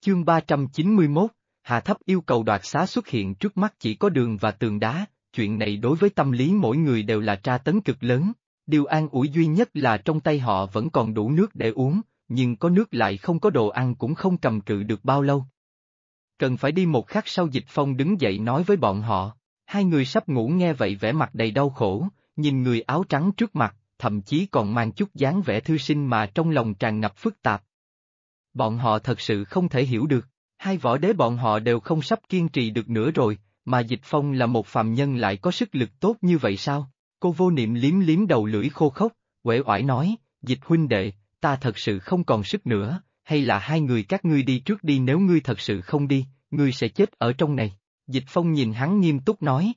Chương 391, Hạ Thấp yêu cầu đoạt xá xuất hiện trước mắt chỉ có đường và tường đá, chuyện này đối với tâm lý mỗi người đều là tra tấn cực lớn. Điều an ủi duy nhất là trong tay họ vẫn còn đủ nước để uống, nhưng có nước lại không có đồ ăn cũng không cầm cự được bao lâu. Cần phải đi một khắc sau Dịch Phong đứng dậy nói với bọn họ, hai người sắp ngủ nghe vậy vẻ mặt đầy đau khổ, nhìn người áo trắng trước mặt, thậm chí còn mang chút dáng vẻ thư sinh mà trong lòng tràn ngập phức tạp. Bọn họ thật sự không thể hiểu được, hai võ đế bọn họ đều không sắp kiên trì được nữa rồi, mà Dịch Phong là một phàm nhân lại có sức lực tốt như vậy sao? Cô Vô Niệm liếm liếm đầu lưỡi khô khốc, uể oải nói, Dịch huynh đệ, ta thật sự không còn sức nữa, hay là hai người các ngươi đi trước đi, nếu ngươi thật sự không đi, ngươi sẽ chết ở trong này. Dịch Phong nhìn hắn nghiêm túc nói.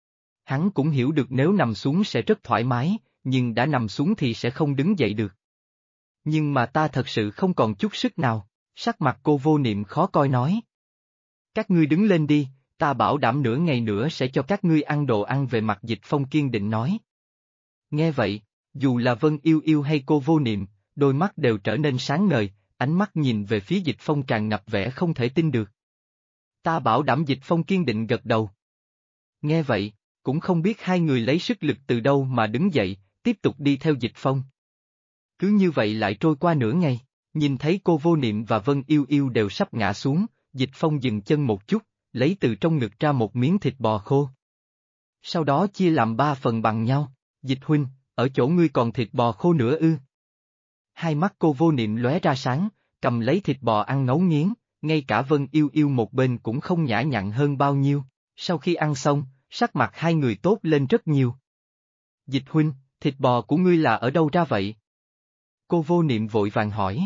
Hắn cũng hiểu được nếu nằm xuống sẽ rất thoải mái, nhưng đã nằm xuống thì sẽ không đứng dậy được. Nhưng mà ta thật sự không còn chút sức nào, sắc mặt cô Vô Niệm khó coi nói. Các ngươi đứng lên đi, ta bảo đảm nửa ngày nữa sẽ cho các ngươi ăn đồ ăn, về mặt Dịch Phong kiên định nói. Nghe vậy, dù là Vân Yêu Yêu hay cô Vô Niệm, đôi mắt đều trở nên sáng ngời, ánh mắt nhìn về phía Dịch Phong tràn ngập vẻ không thể tin được. Ta bảo đảm, Dịch Phong kiên định gật đầu. Nghe vậy, cũng không biết hai người lấy sức lực từ đâu mà đứng dậy, tiếp tục đi theo Dịch Phong. Cứ như vậy lại trôi qua nửa ngày, nhìn thấy cô Vô Niệm và Vân Yêu Yêu đều sắp ngã xuống, Dịch Phong dừng chân một chút, lấy từ trong ngực ra một miếng thịt bò khô. Sau đó chia làm 3 phần bằng nhau, Dịch huynh, ở chỗ ngươi còn thịt bò khô nữa ư? Hai mắt cô Vô Niệm lóe ra sáng, cầm lấy thịt bò ăn ngấu nghiến, ngay cả Vân Yêu Yêu một bên cũng không nhã nhặn hơn bao nhiêu, sau khi ăn xong, sắc mặt hai người tốt lên rất nhiều. Dịch huynh, thịt bò của ngươi là ở đâu ra vậy? Cô Vô Niệm vội vàng hỏi.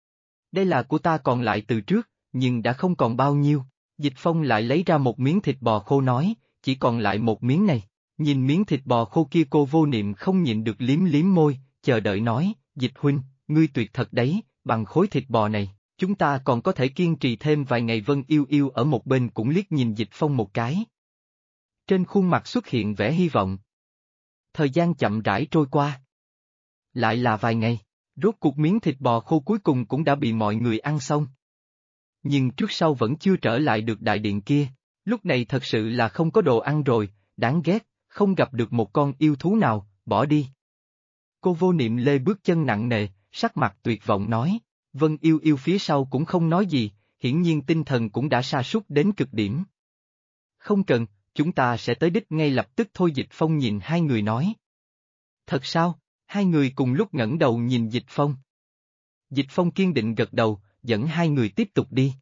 Đây là của ta còn lại từ trước, nhưng đã không còn bao nhiêu. Dịch Phong lại lấy ra một miếng thịt bò khô nói, chỉ còn lại một miếng này. Nhìn miếng thịt bò khô kia cô Vô Niệm không nhịn được liếm liếm môi, chờ đợi nói, Dịch huynh, ngươi tuyệt thật đấy, bằng khối thịt bò này, chúng ta còn có thể kiên trì thêm vài ngày. Vân Yêu Yêu ở một bên cũng liếc nhìn Dịch Phong một cái. Trên khuôn mặt xuất hiện vẻ hy vọng. Thời gian chậm rãi trôi qua. Lại là vài ngày, rốt cuộc miếng thịt bò khô cuối cùng cũng đã bị mọi người ăn xong. Nhưng trước sau vẫn chưa trở lại được đại điện kia, lúc này thật sự là không có đồ ăn rồi, đáng ghét, không gặp được một con yêu thú nào, bỏ đi. Cô Vô Niệm lê bước chân nặng nề, sắc mặt tuyệt vọng nói, Vân Yêu Yêu phía sau cũng không nói gì, hiển nhiên tinh thần cũng đã sa sút đến cực điểm. Không cần, chúng ta sẽ tới đích ngay lập tức thôi. Dịch Phong nhìn hai người nói. Thật sao? Hai người cùng lúc ngẩng đầu nhìn Dịch Phong. Dịch Phong kiên định gật đầu, dẫn hai người tiếp tục đi.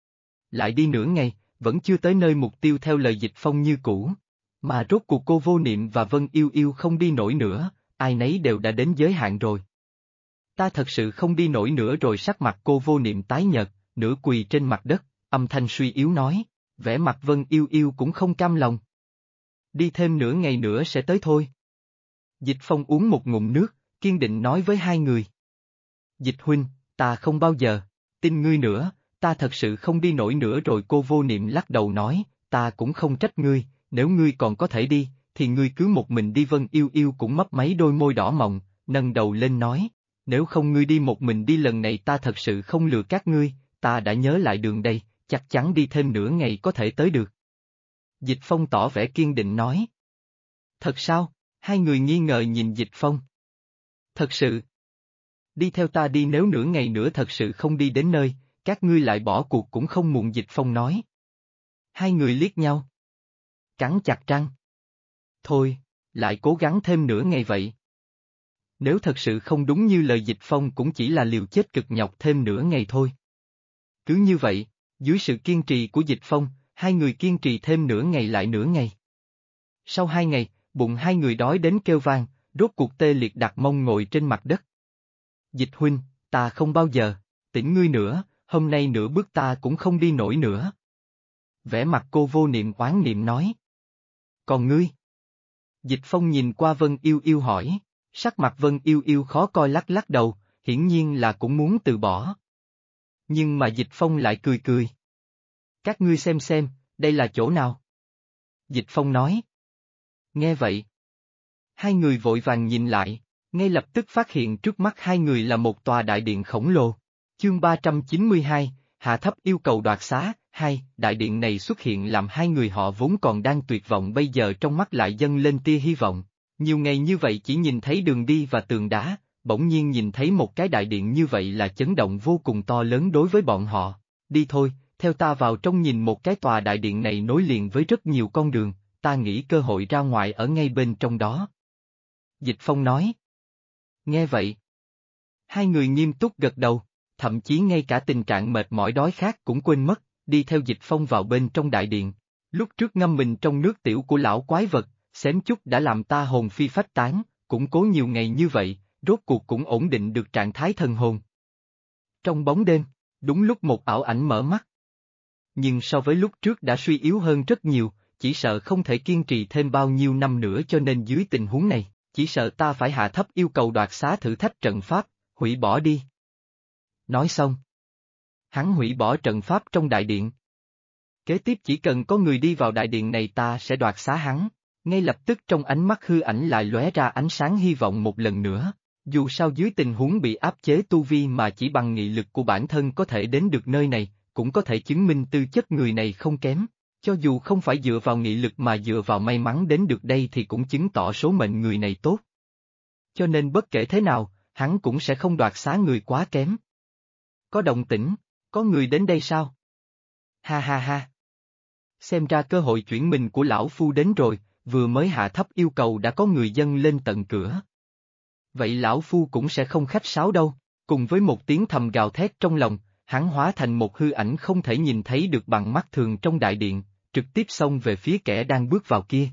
Lại đi nửa ngày, vẫn chưa tới nơi mục tiêu theo lời Dịch Phong như cũ. Mà rốt cuộc cô Vô Niệm và Vân Yêu Yêu không đi nổi nữa, ai nấy đều đã đến giới hạn rồi. Ta thật sự không đi nổi nữa rồi. Sắc mặt cô Vô Niệm tái nhợt, nửa quỳ trên mặt đất, âm thanh suy yếu nói, vẻ mặt Vân Yêu Yêu cũng không cam lòng. Đi thêm nửa ngày nữa sẽ tới thôi. Dịch Phong uống một ngụm nước, kiên định nói với hai người. Dịch huynh, ta không bao giờ tin ngươi nữa, ta thật sự không đi nổi nữa rồi. Cô Vô Niệm lắc đầu nói, ta cũng không trách ngươi, nếu ngươi còn có thể đi, thì ngươi cứ một mình đi. Vân Yêu Yêu cũng mấp máy đôi môi đỏ mọng, nâng đầu lên nói, nếu không ngươi đi một mình đi, lần này ta thật sự không lừa các ngươi, ta đã nhớ lại đường đây, chắc chắn đi thêm nửa ngày có thể tới được. Dịch Phong tỏ vẻ kiên định nói. Thật sao? Hai người nghi ngờ nhìn Dịch Phong. Thật sự. Đi theo ta đi, nếu nửa ngày nữa thật sự không đi đến nơi, các ngươi lại bỏ cuộc cũng không muộn. Dịch Phong nói. Hai người liếc nhau. Cắn chặt răng. Thôi, lại cố gắng thêm nửa ngày vậy. Nếu thật sự không đúng như lời Dịch Phong cũng chỉ là liều chết cực nhọc thêm nửa ngày thôi. Cứ như vậy, dưới sự kiên trì của Dịch Phong, hai người kiên trì thêm nửa ngày lại nửa ngày. Sau 2 ngày, bụng hai người đói đến kêu vang, rốt cuộc tê liệt đặt mông ngồi trên mặt đất. Dịch huynh, ta không bao giờ tỉnh ngươi nữa, hôm nay nửa bước ta cũng không đi nổi nữa. Vẻ mặt cô Vô Niệm oán niệm nói. Còn ngươi? Dịch Phong nhìn qua Vân Yêu Yêu hỏi, sắc mặt Vân Yêu Yêu khó coi lắc lắc đầu, hiển nhiên là cũng muốn từ bỏ. Nhưng mà Dịch Phong lại cười cười. Các ngươi xem, đây là chỗ nào? Dịch Phong nói. Nghe vậy. Hai người vội vàng nhìn lại, ngay lập tức phát hiện trước mắt hai người là một tòa đại điện khổng lồ. Chương 392, Hạ thấp yêu cầu đoạt xá, hai, đại điện này xuất hiện làm hai người họ vốn còn đang tuyệt vọng bây giờ trong mắt lại dâng lên tia hy vọng. Nhiều ngày như vậy chỉ nhìn thấy đường đi và tường đá, bỗng nhiên nhìn thấy một cái đại điện như vậy là chấn động vô cùng to lớn đối với bọn họ. Đi thôi, theo ta vào trong nhìn một cái tòa đại điện này nối liền với rất nhiều con đường, ta nghĩ cơ hội ra ngoài ở ngay bên trong đó. Dịch Phong nói. Nghe vậy. Hai người nghiêm túc gật đầu, thậm chí ngay cả tình trạng mệt mỏi đói khát cũng quên mất, đi theo Dịch Phong vào bên trong đại điện. Lúc trước ngâm mình trong nước tiểu của lão quái vật, xém chút đã làm ta hồn phi phách tán, củng cố nhiều ngày như vậy, rốt cuộc cũng ổn định được trạng thái thần hồn. Trong bóng đêm, đúng lúc một ảo ảnh mở mắt. Nhưng so với lúc trước đã suy yếu hơn rất nhiều, chỉ sợ không thể kiên trì thêm bao nhiêu năm nữa cho nên dưới tình huống này, chỉ sợ ta phải hạ thấp yêu cầu đoạt xá thử thách trận pháp, hủy bỏ đi. Nói xong. Hắn hủy bỏ trận pháp trong đại điện. Kế tiếp chỉ cần có người đi vào đại điện này ta sẽ đoạt xá hắn. Ngay lập tức trong ánh mắt hư ảnh lại lóe ra ánh sáng hy vọng một lần nữa. Dù sao dưới tình huống bị áp chế tu vi mà chỉ bằng nghị lực của bản thân có thể đến được nơi này, cũng có thể chứng minh tư chất người này không kém. Cho dù không phải dựa vào nghị lực mà dựa vào may mắn đến được đây thì cũng chứng tỏ số mệnh người này tốt. Cho nên bất kể thế nào, hắn cũng sẽ không đoạt xá người quá kém. Có động tĩnh, có người đến đây sao? Ha ha ha. Xem ra cơ hội chuyển mình của lão phu đến rồi, vừa mới hạ thấp yêu cầu đã có người dâng lên tận cửa. Vậy lão phu cũng sẽ không khách sáo đâu, cùng với một tiếng thầm gào thét trong lòng, hắn hóa thành một hư ảnh không thể nhìn thấy được bằng mắt thường trong đại điện, trực tiếp xông về phía kẻ đang bước vào kia.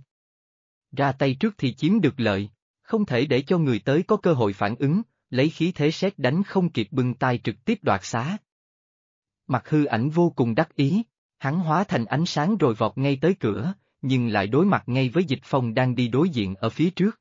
Ra tay trước thì chiếm được lợi, không thể để cho người tới có cơ hội phản ứng, lấy khí thế sét đánh không kịp bưng tay trực tiếp đoạt xá. Mặt hư ảnh vô cùng đắc ý, hắn hóa thành ánh sáng rồi vọt ngay tới cửa, nhưng lại đối mặt ngay với Dịch Phong đang đi đối diện ở phía trước.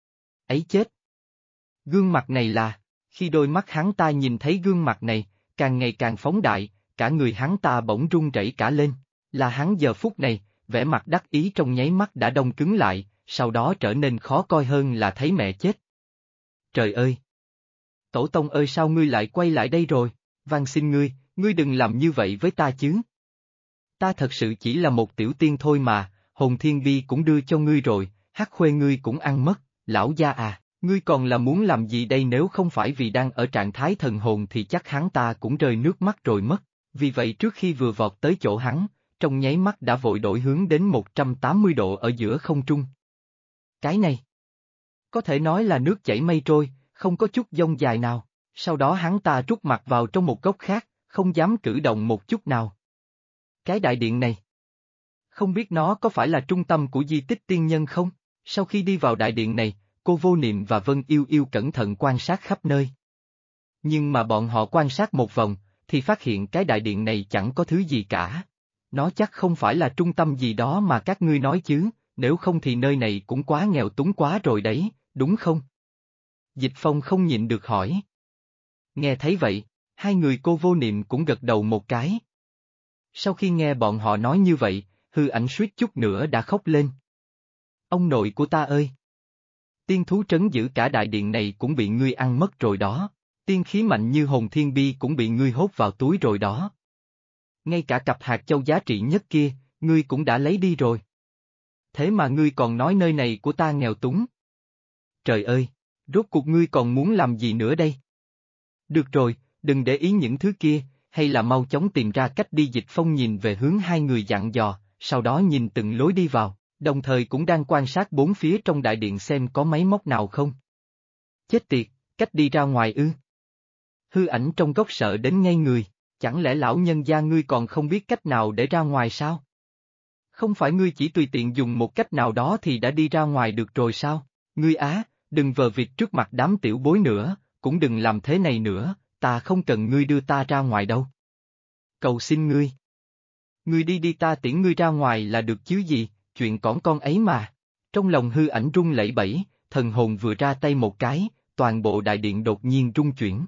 Ấy chết! Gương mặt này là, khi đôi mắt hắn ta nhìn thấy gương mặt này, càng ngày càng phóng đại, cả người hắn ta bỗng run rẩy cả lên, là hắn giờ phút này, vẻ mặt đắc ý trong nháy mắt đã đông cứng lại, sau đó trở nên khó coi hơn là thấy mẹ chết. Trời ơi! Tổ tông ơi sao ngươi lại quay lại đây rồi, van xin ngươi đừng làm như vậy với ta chứ. Ta thật sự chỉ là một tiểu tiên thôi mà, hồn thiên bi cũng đưa cho ngươi rồi, hắc khuê ngươi cũng ăn mất, lão gia à, ngươi còn là muốn làm gì đây nếu không phải vì đang ở trạng thái thần hồn thì chắc hắn ta cũng rơi nước mắt rồi mất, vì vậy trước khi vừa vọt tới chỗ hắn, trong nháy mắt đã vội đổi hướng đến 180 độ ở giữa không trung. Cái này, có thể nói là nước chảy mây trôi, không có chút dông dài nào, sau đó hắn ta rút mặt vào trong một góc khác, không dám cử động một chút nào. Cái đại điện này, không biết nó có phải là trung tâm của di tích tiên nhân không? Sau khi đi vào đại điện này, cô Vô Niệm và Vân Yêu Yêu cẩn thận quan sát khắp nơi. Nhưng mà bọn họ quan sát một vòng, thì phát hiện cái đại điện này chẳng có thứ gì cả. Nó chắc không phải là trung tâm gì đó mà các ngươi nói chứ, nếu không thì nơi này cũng quá nghèo túng quá rồi đấy, đúng không? Dịch Phong không nhịn được hỏi. Nghe thấy vậy, hai người cô Vô Niệm cũng gật đầu một cái. Sau khi nghe bọn họ nói như vậy, hư ảnh suýt chút nữa đã khóc lên. Ông nội của ta ơi! Tiên thú trấn giữ cả đại điện này cũng bị ngươi ăn mất rồi đó, tiên khí mạnh như hồn thiên bi cũng bị ngươi hốt vào túi rồi đó. Ngay cả cặp hạt châu giá trị nhất kia, ngươi cũng đã lấy đi rồi. Thế mà ngươi còn nói nơi này của ta nghèo túng. Trời ơi, rốt cuộc ngươi còn muốn làm gì nữa đây? Được rồi, đừng để ý những thứ kia, hay là mau chóng tìm ra cách đi. Dịch Phong nhìn về hướng hai người dặn dò, sau đó nhìn từng lối đi vào, đồng thời cũng đang quan sát bốn phía trong đại điện xem có máy móc nào không. Chết tiệt, cách đi ra ngoài ư? Hư ảnh trong góc sợ đến ngây người, chẳng lẽ lão nhân gia ngươi còn không biết cách nào để ra ngoài sao? Không phải ngươi chỉ tùy tiện dùng một cách nào đó thì đã đi ra ngoài được rồi sao? Ngươi á, đừng vờ vịt trước mặt đám tiểu bối nữa, cũng đừng làm thế này nữa, ta không cần ngươi đưa ta ra ngoài đâu. Cầu xin ngươi. Ngươi đi đi ta tiễn ngươi ra ngoài là được chứ gì, chuyện cỏn con ấy mà. Trong lòng hư ảnh run lẩy bẩy, thần hồn vừa ra tay một cái, toàn bộ đại điện đột nhiên rung chuyển.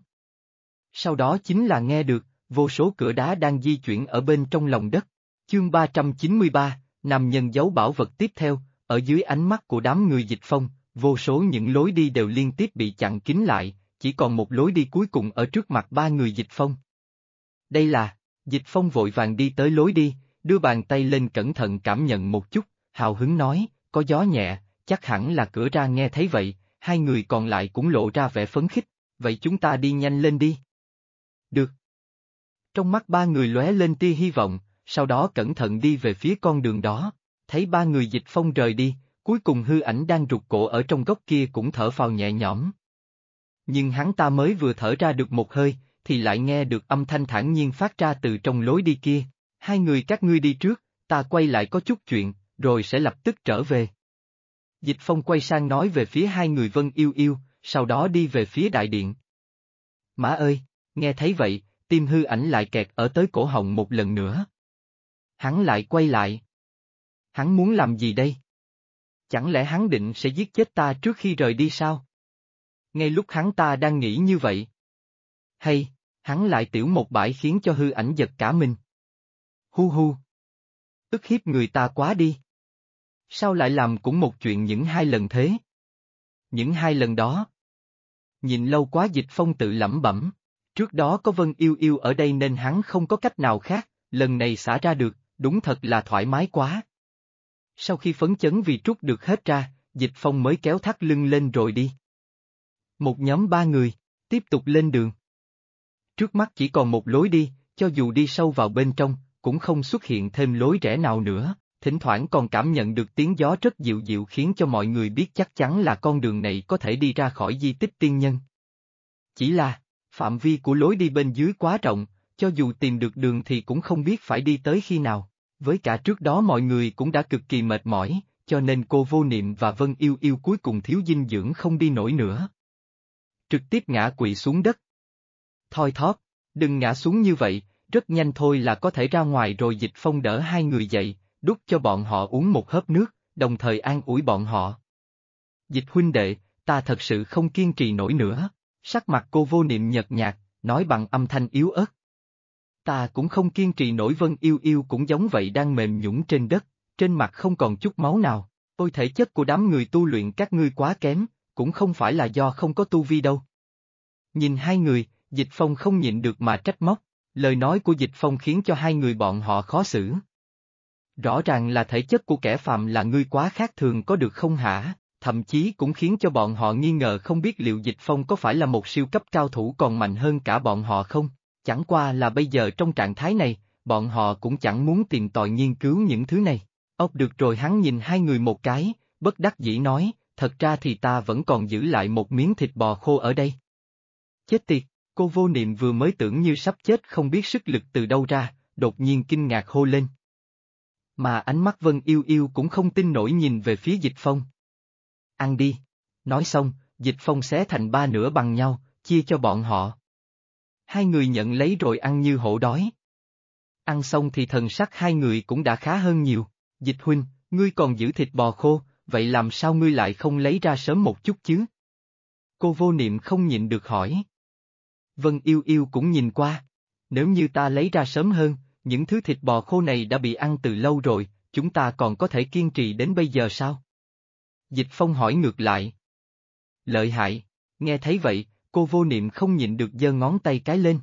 Sau đó chính là nghe được, vô số cửa đá đang di chuyển ở bên trong lòng đất. Chương 393, nam nhân giấu bảo vật tiếp theo, ở dưới ánh mắt của đám người Dịch Phong, vô số những lối đi đều liên tiếp bị chặn kín lại, chỉ còn một lối đi cuối cùng ở trước mặt ba người Dịch Phong. Đây là, Dịch Phong vội vàng đi tới lối đi, đưa bàn tay lên cẩn thận cảm nhận một chút, hào hứng nói, có gió nhẹ, chắc hẳn là cửa ra nghe thấy vậy, hai người còn lại cũng lộ ra vẻ phấn khích, vậy chúng ta đi nhanh lên đi. Được. Trong mắt ba người lóe lên tia hy vọng, sau đó cẩn thận đi về phía con đường đó, thấy ba người Dịch Phong rời đi, cuối cùng hư ảnh đang rụt cổ ở trong góc kia cũng thở phào nhẹ nhõm. Nhưng hắn ta mới vừa thở ra được một hơi, thì lại nghe được âm thanh thản nhiên phát ra từ trong lối đi kia, hai người các ngươi đi trước, ta quay lại có chút chuyện, rồi sẽ lập tức trở về. Dịch Phong quay sang nói về phía hai người Vân Yêu Yêu, sau đó đi về phía đại điện. Má ơi, nghe thấy vậy, tim hư ảnh lại kẹt ở tới cổ họng một lần nữa. Hắn lại quay lại. Hắn muốn làm gì đây? Chẳng lẽ hắn định sẽ giết chết ta trước khi rời đi sao? Ngay lúc hắn ta đang nghĩ như vậy. Hay, hắn lại tiểu một bãi khiến cho hư ảnh giật cả mình. Hu hu. Ức hiếp người ta quá đi. Sao lại làm cũng một chuyện những hai lần thế? Những hai lần đó. Nhìn lâu quá Dịch Phong tự lẩm bẩm. Trước đó có Vân Yêu Yêu ở đây nên hắn không có cách nào khác, lần này xả ra được, đúng thật là thoải mái quá. Sau khi phấn chấn vì trút được hết ra, Dịch Phong mới kéo thắt lưng lên rồi đi. Một nhóm ba người, tiếp tục lên đường. Trước mắt chỉ còn một lối đi, cho dù đi sâu vào bên trong, cũng không xuất hiện thêm lối rẽ nào nữa, thỉnh thoảng còn cảm nhận được tiếng gió rất dịu dịu khiến cho mọi người biết chắc chắn là con đường này có thể đi ra khỏi di tích tiên nhân. Chỉ là, phạm vi của lối đi bên dưới quá rộng, cho dù tìm được đường thì cũng không biết phải đi tới khi nào, với cả trước đó mọi người cũng đã cực kỳ mệt mỏi, cho nên cô Vô Niệm và Vân Yêu Yêu cuối cùng thiếu dinh dưỡng không đi nổi nữa. Trực tiếp ngã quỵ xuống đất. Thoi thóp, đừng ngã xuống như vậy, rất nhanh thôi là có thể ra ngoài rồi. Dịch Phong đỡ hai người dậy, đút cho bọn họ uống một hớp nước, đồng thời an ủi bọn họ. Dịch huynh đệ, ta thật sự không kiên trì nổi nữa, sắc mặt cô Vô Niệm nhợt nhạt, nói bằng âm thanh yếu ớt. Ta cũng không kiên trì nổi. Vân Yêu Yêu cũng giống vậy, đang mềm nhũn trên đất, trên mặt không còn chút máu nào. Ôi, thể chất của đám người tu luyện các ngươi quá kém, cũng không phải là do không có tu vi đâu. Nhìn hai người, Dịch Phong không nhịn được mà trách móc, lời nói của Dịch Phong khiến cho hai người bọn họ khó xử. Rõ ràng là thể chất của kẻ phàm là ngươi quá khác thường có được không hả, thậm chí cũng khiến cho bọn họ nghi ngờ không biết liệu Dịch Phong có phải là một siêu cấp cao thủ còn mạnh hơn cả bọn họ không, chẳng qua là bây giờ trong trạng thái này, bọn họ cũng chẳng muốn tìm tòi nghiên cứu những thứ này. Ốc được rồi, hắn nhìn hai người một cái, bất đắc dĩ nói, thật ra thì ta vẫn còn giữ lại một miếng thịt bò khô ở đây. Chết tiệt, cô Vô Niệm vừa mới tưởng như sắp chết không biết sức lực từ đâu ra, đột nhiên kinh ngạc hô lên. Mà ánh mắt Vân Yêu Yêu cũng không tin nổi nhìn về phía Dịch Phong. Ăn đi. Nói xong, Dịch Phong xé thành ba nửa bằng nhau, chia cho bọn họ. Hai người nhận lấy rồi ăn như hổ đói. Ăn xong thì thần sắc hai người cũng đã khá hơn nhiều. Dịch huynh, ngươi còn giữ thịt bò khô, vậy làm sao ngươi lại không lấy ra sớm một chút chứ? Cô Vô Niệm không nhịn được hỏi. Vân Yêu Yêu cũng nhìn qua. Nếu như ta lấy ra sớm hơn, những thứ thịt bò khô này đã bị ăn từ lâu rồi, chúng ta còn có thể kiên trì đến bây giờ sao? Dịch Phong hỏi ngược lại. Lợi hại, nghe thấy vậy, cô Vô Niệm không nhịn được giơ ngón tay cái lên.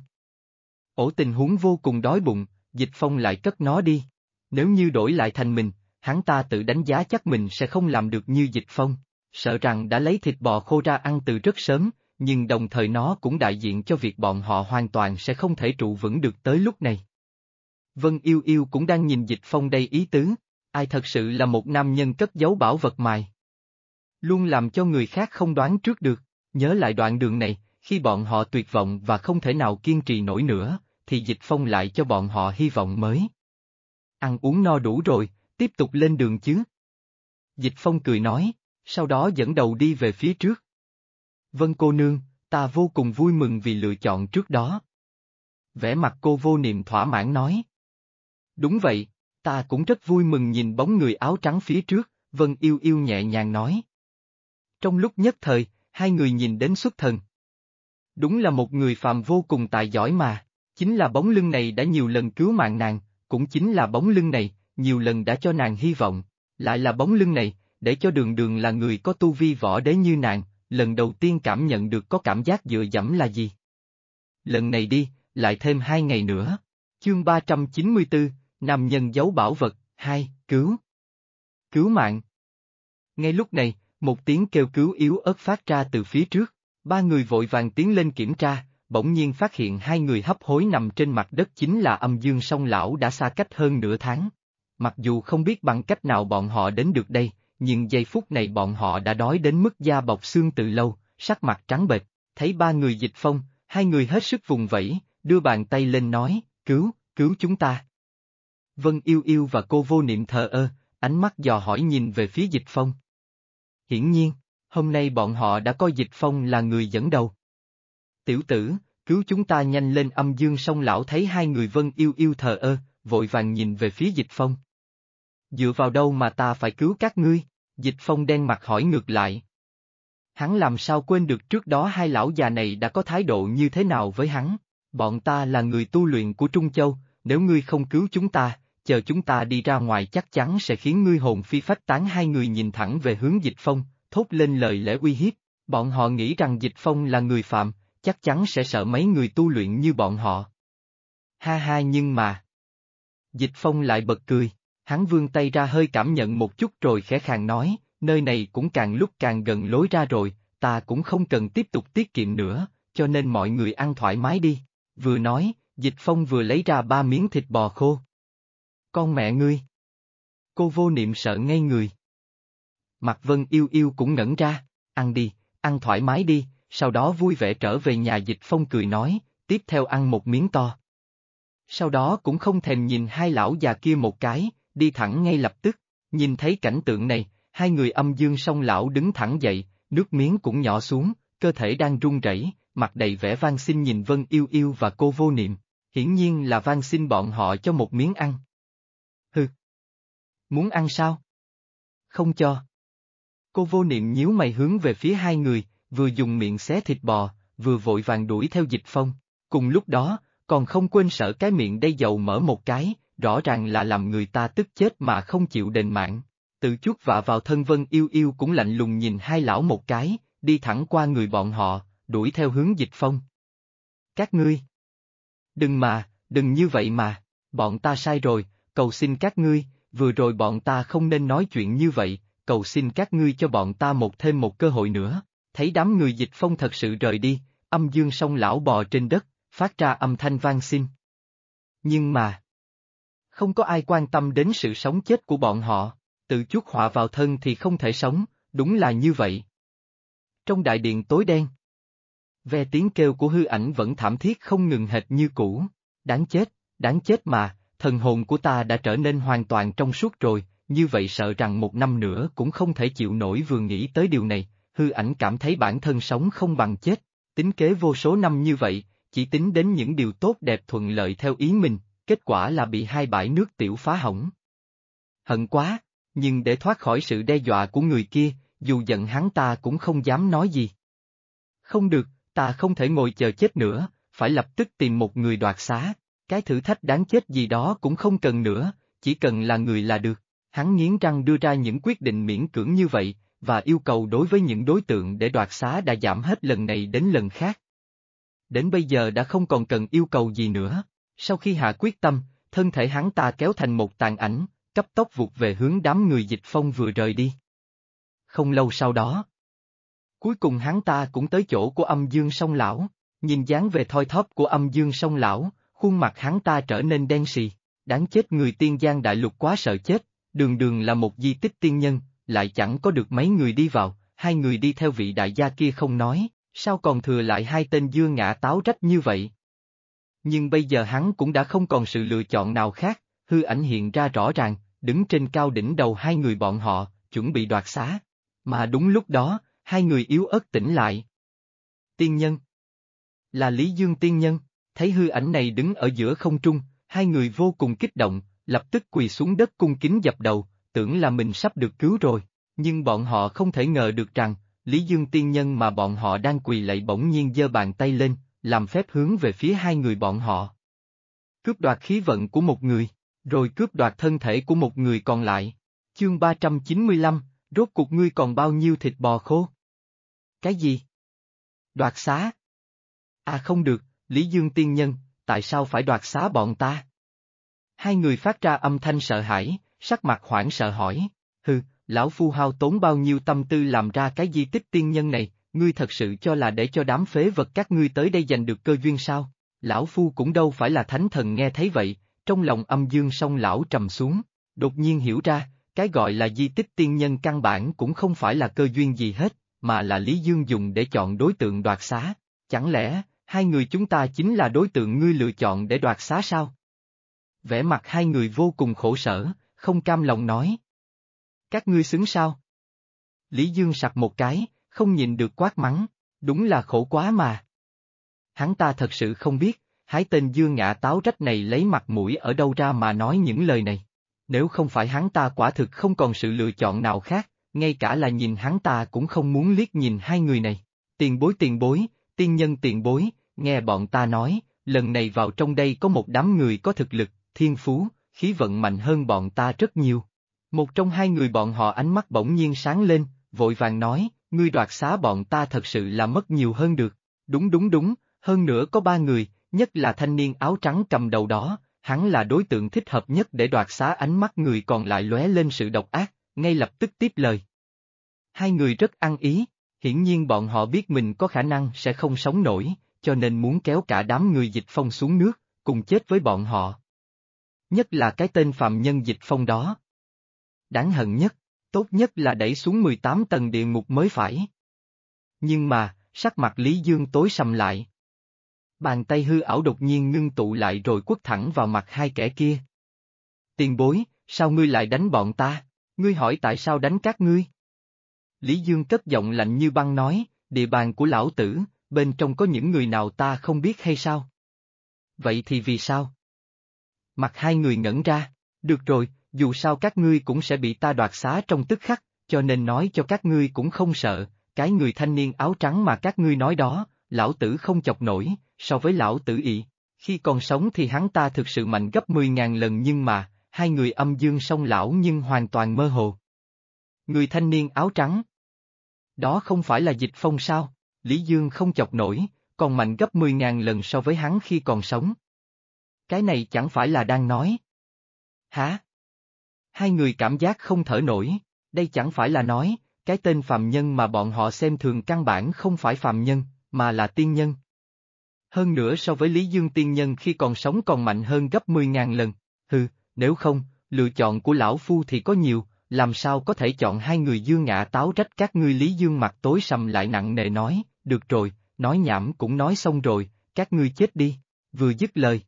Ổ tình huống vô cùng đói bụng, Dịch Phong lại cất nó đi. Nếu như đổi lại thành mình, hắn ta tự đánh giá chắc mình sẽ không làm được như Dịch Phong, sợ rằng đã lấy thịt bò khô ra ăn từ rất sớm, nhưng đồng thời nó cũng đại diện cho việc bọn họ hoàn toàn sẽ không thể trụ vững được tới lúc này. Vân Yêu Yêu cũng đang nhìn Dịch Phong đây, ý tứ, ai thật sự là một nam nhân cất giấu bảo vật mài. Luôn làm cho người khác không đoán trước được, nhớ lại đoạn đường này, khi bọn họ tuyệt vọng và không thể nào kiên trì nổi nữa, thì Dịch Phong lại cho bọn họ hy vọng mới. Ăn uống no đủ rồi, tiếp tục lên đường chứ. Dịch Phong cười nói, sau đó dẫn đầu đi về phía trước. Vân cô nương, ta vô cùng vui mừng vì lựa chọn trước đó. Vẻ mặt cô Vô Niệm thỏa mãn nói. Đúng vậy, ta cũng rất vui mừng nhìn bóng người áo trắng phía trước, Vân Yêu Yêu nhẹ nhàng nói. Trong lúc nhất thời, hai người nhìn đến xuất thần. Đúng là một người phàm vô cùng tài giỏi mà, chính là bóng lưng này đã nhiều lần cứu mạng nàng, cũng chính là bóng lưng này, nhiều lần đã cho nàng hy vọng, lại là bóng lưng này, để cho Đường Đường là người có tu vi võ đế như nàng, lần đầu tiên cảm nhận được có cảm giác dựa dẫm là gì. Lần này đi, lại thêm 2 ngày nữa. Chương 394, Nam nhân giấu bảo vật, 2, cứu. Cứu mạng. Ngay lúc này, một tiếng kêu cứu yếu ớt phát ra từ phía trước. Ba người vội vàng tiến lên kiểm tra, bỗng nhiên phát hiện hai người hấp hối nằm trên mặt đất chính là Âm Dương Song Lão đã xa cách hơn nửa tháng. Mặc dù không biết bằng cách nào bọn họ đến được đây, nhưng giây phút này bọn họ đã đói đến mức da bọc xương từ lâu, sắc mặt trắng bệch. Thấy ba người Dịch Phong, hai người hết sức vùng vẫy, đưa bàn tay lên nói, cứu chúng ta. Vân Yêu Yêu và cô Vô Niệm thờ ơ, ánh mắt dò hỏi nhìn về phía Dịch Phong. Hiển nhiên, hôm nay bọn họ đã coi Dịch Phong là người dẫn đầu. Tiểu tử, cứu chúng ta nhanh lên. Âm Dương Song Lão thấy hai người Vân Yêu Yêu thờ ơ, vội vàng nhìn về phía Dịch Phong. Dựa vào đâu mà ta phải cứu các ngươi? Dịch Phong đen mặt hỏi ngược lại. Hắn làm sao quên được trước đó hai lão già này đã có thái độ như thế nào với hắn? Bọn ta là người tu luyện của Trung Châu, nếu ngươi không cứu chúng ta, chờ chúng ta đi ra ngoài chắc chắn sẽ khiến ngươi hồn phi phách tán. Hai người nhìn thẳng về hướng Dịch Phong, thốt lên lời lẽ uy hiếp. Bọn họ nghĩ rằng Dịch Phong là người phạm, chắc chắn sẽ sợ mấy người tu luyện như bọn họ. Ha ha, nhưng mà... Dịch Phong lại bật cười, hắn vươn tay ra hơi cảm nhận một chút rồi khẽ khàng nói, nơi này cũng càng lúc càng gần lối ra rồi, ta cũng không cần tiếp tục tiết kiệm nữa, cho nên mọi người ăn thoải mái đi. Vừa nói, Dịch Phong vừa lấy ra 3 miếng thịt bò khô. Con mẹ ngươi! Cô Vô Niệm sợ ngây người. Mặt Vân Yêu Yêu cũng ngẩn ra, ăn đi, ăn thoải mái đi, sau đó vui vẻ trở về nhà. Dịch Phong cười nói, tiếp theo ăn một miếng to. Sau đó cũng không thèm nhìn hai lão già kia một cái, đi thẳng ngay lập tức. Nhìn thấy cảnh tượng này, hai người Âm Dương Song Lão đứng thẳng dậy, nước miếng cũng nhỏ xuống, cơ thể đang run rẩy, mặt đầy vẻ van xin nhìn Vân Yêu Yêu và cô Vô Niệm, hiển nhiên là van xin bọn họ cho một miếng ăn. Hừ. Muốn ăn sao? Không cho. Cô Vô Niệm nhíu mày hướng về phía hai người, vừa dùng miệng xé thịt bò, vừa vội vàng đuổi theo Dịch Phong. Cùng lúc đó, còn không quên sợ cái miệng đầy dầu mỡ một cái, rõ ràng là làm người ta tức chết mà không chịu đền mạng. Tự chuốc vạ vào thân Vân Yêu Yêu cũng lạnh lùng nhìn hai lão một cái, đi thẳng qua người bọn họ, đuổi theo hướng Dịch Phong. Các ngươi! Đừng như vậy mà, bọn ta sai rồi, cầu xin các ngươi, vừa rồi bọn ta không nên nói chuyện như vậy, cầu xin các ngươi cho bọn ta thêm một cơ hội nữa. Thấy đám người Dịch Phong thật sự rời đi, Âm Dương Song Lão bò trên đất, phát ra âm thanh van xin. Nhưng mà, không có ai quan tâm đến sự sống chết của bọn họ, tự chuốc họa vào thân thì không thể sống, đúng là như vậy. Trong đại điện tối đen, ve tiếng kêu của hư ảnh vẫn thảm thiết không ngừng hệt như cũ. Đáng chết mà, thần hồn của ta đã trở nên hoàn toàn trong suốt rồi, như vậy sợ rằng 1 năm nữa cũng không thể chịu nổi. Vừa nghĩ tới điều này, hư ảnh cảm thấy bản thân sống không bằng chết, tính kế vô số năm như vậy, chỉ tính đến những điều tốt đẹp thuận lợi theo ý mình, kết quả là bị hai bãi nước tiểu phá hỏng. Hận quá, nhưng để thoát khỏi sự đe dọa của người kia, dù giận hắn ta cũng không dám nói gì. Không được, ta không thể ngồi chờ chết nữa, phải lập tức tìm một người đoạt xá, cái thử thách đáng chết gì đó cũng không cần nữa, chỉ cần là người là được. Hắn nghiến răng đưa ra những quyết định miễn cưỡng như vậy, và yêu cầu đối với những đối tượng để đoạt xá đã giảm hết lần này đến lần khác. Đến bây giờ đã không còn cần yêu cầu gì nữa. Sau khi hạ quyết tâm, thân thể hắn ta kéo thành một tàn ảnh, cấp tốc vụt về hướng đám người Dịch Phong vừa rời đi. Không lâu sau đó, cuối cùng hắn ta cũng tới chỗ của Âm Dương Song Lão, nhìn dáng về thoi thóp của Âm Dương Song Lão, khuôn mặt hắn ta trở nên đen sì. Đáng chết, người tiên giang đại lục quá sợ chết, đường đường là một di tích tiên nhân, lại chẳng có được mấy người đi vào, hai người đi theo vị đại gia kia không nói, sao còn thừa lại hai tên dưa ngã táo rách như vậy? Nhưng bây giờ hắn cũng đã không còn sự lựa chọn nào khác, hư ảnh hiện ra rõ ràng, đứng trên cao đỉnh đầu hai người bọn họ, chuẩn bị đoạt xá. Mà đúng lúc đó, hai người yếu ớt tỉnh lại. Tiên nhân. Là Lý Dương tiên nhân, thấy hư ảnh này đứng ở giữa không trung, hai người vô cùng kích động, lập tức quỳ xuống đất cung kính dập đầu, tưởng là mình sắp được cứu rồi, nhưng bọn họ không thể ngờ được rằng, Lý Dương tiên nhân mà bọn họ đang quỳ lạy bỗng nhiên giơ bàn tay lên, làm phép hướng về phía hai người bọn họ. Cướp đoạt khí vận của một người, rồi cướp đoạt thân thể của một người còn lại. Chương 395, rốt cuộc ngươi còn bao nhiêu thịt bò khô? Cái gì? Đoạt xá? À không được, Lý Dương tiên nhân, tại sao phải đoạt xá bọn ta? Hai người phát ra âm thanh sợ hãi, sắc mặt hoảng sợ hỏi, lão phu hao tốn bao nhiêu tâm tư làm ra cái di tích tiên nhân này, ngươi thật sự cho là để cho đám phế vật các ngươi tới đây giành được cơ duyên sao? Lão phu cũng đâu phải là thánh thần. Nghe thấy vậy, trong lòng âm dương song lão trầm xuống, đột nhiên hiểu ra, cái gọi là di tích tiên nhân căn bản cũng không phải là cơ duyên gì hết, mà là Lý Dương dùng để chọn đối tượng đoạt xá. Chẳng lẽ, hai người chúng ta chính là đối tượng ngươi lựa chọn để đoạt xá sao? Vẻ mặt hai người vô cùng khổ sở, không cam lòng nói. Các ngươi xứng sao? Lý Dương sặc một cái, không nhịn được quát mắng, đúng là khổ quá mà. Hắn ta thật sự không biết, hái tên Dương Ngạ Táo Rách này lấy mặt mũi ở đâu ra mà nói những lời này. Nếu không phải hắn ta quả thực không còn sự lựa chọn nào khác, ngay cả là nhìn hắn ta cũng không muốn liếc nhìn hai người này. Tiền bối, tiên nhân tiền bối, nghe bọn ta nói, lần này vào trong đây có một đám người có thực lực, thiên phú, khí vận mạnh hơn bọn ta rất nhiều. Một trong hai người bọn họ ánh mắt bỗng nhiên sáng lên, vội vàng nói, ngươi đoạt xá bọn ta thật sự là mất nhiều hơn được. Đúng, hơn nữa có ba người, nhất là thanh niên áo trắng cầm đầu đó, hắn là đối tượng thích hợp nhất để đoạt xá. Ánh mắt người còn lại lóe lên sự độc ác, ngay lập tức tiếp lời. Hai người rất ăn ý, hiển nhiên bọn họ biết mình có khả năng sẽ không sống nổi, cho nên muốn kéo cả đám người Dịch Phong xuống nước, cùng chết với bọn họ. Nhất là cái tên phạm nhân Dịch Phong đó. Đáng hận nhất, tốt nhất là đẩy xuống 18 tầng địa ngục mới phải. Nhưng mà, sắc mặt Lý Dương tối sầm lại. Bàn tay hư ảo đột nhiên ngưng tụ lại rồi quất thẳng vào mặt hai kẻ kia. Tiền bối, sao ngươi lại đánh bọn ta? Ngươi hỏi tại sao đánh các ngươi? Lý Dương cất giọng lạnh như băng nói, địa bàn của lão tử, bên trong có những người nào ta không biết hay sao? Vậy thì vì sao? Mặt hai người ngẩn ra, được rồi, dù sao các ngươi cũng sẽ bị ta đoạt xá trong tức khắc, cho nên nói cho các ngươi cũng không sợ, cái người thanh niên áo trắng mà các ngươi nói đó, lão tử không chọc nổi, so với lão tử ị. Khi còn sống thì hắn ta thực sự mạnh gấp 10.000 lần nhưng mà, hai người âm dương song lão nhưng hoàn toàn mơ hồ. Người thanh niên áo trắng. Đó không phải là Dịch Phong sao? Lý Dương không chọc nổi, còn mạnh gấp 10.000 lần so với hắn khi còn sống. Cái này chẳng phải là đang nói. Hả? Hai người cảm giác không thở nổi, đây chẳng phải là nói, cái tên phàm nhân mà bọn họ xem thường căn bản không phải phàm nhân, mà là tiên nhân. Hơn nữa so với Lý Dương tiên nhân khi còn sống còn mạnh hơn gấp 10.000 lần, nếu không, lựa chọn của lão phu thì có nhiều, làm sao có thể chọn hai người Dương Ngạ Táo Rách các ngươi. Lý Dương mặt tối sầm lại nặng nề nói, được rồi, nói nhảm cũng nói xong rồi, các ngươi chết đi, vừa dứt lời.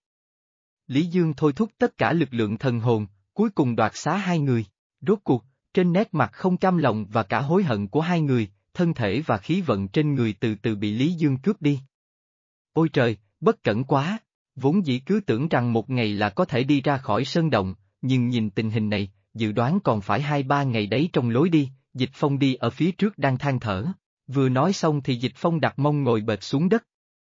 Lý Dương thôi thúc tất cả lực lượng thần hồn, cuối cùng đoạt xá hai người, rốt cuộc, trên nét mặt không cam lòng và cả hối hận của hai người, thân thể và khí vận trên người từ từ bị Lý Dương cướp đi. Ôi trời, bất cẩn quá, vốn dĩ cứ tưởng rằng một ngày là có thể đi ra khỏi sơn động, nhưng nhìn tình hình này, dự đoán còn phải 2-3 ngày đấy. Trong lối đi, Dịch Phong đi ở phía trước đang than thở, vừa nói xong thì Dịch Phong đặt mông ngồi bệt xuống đất.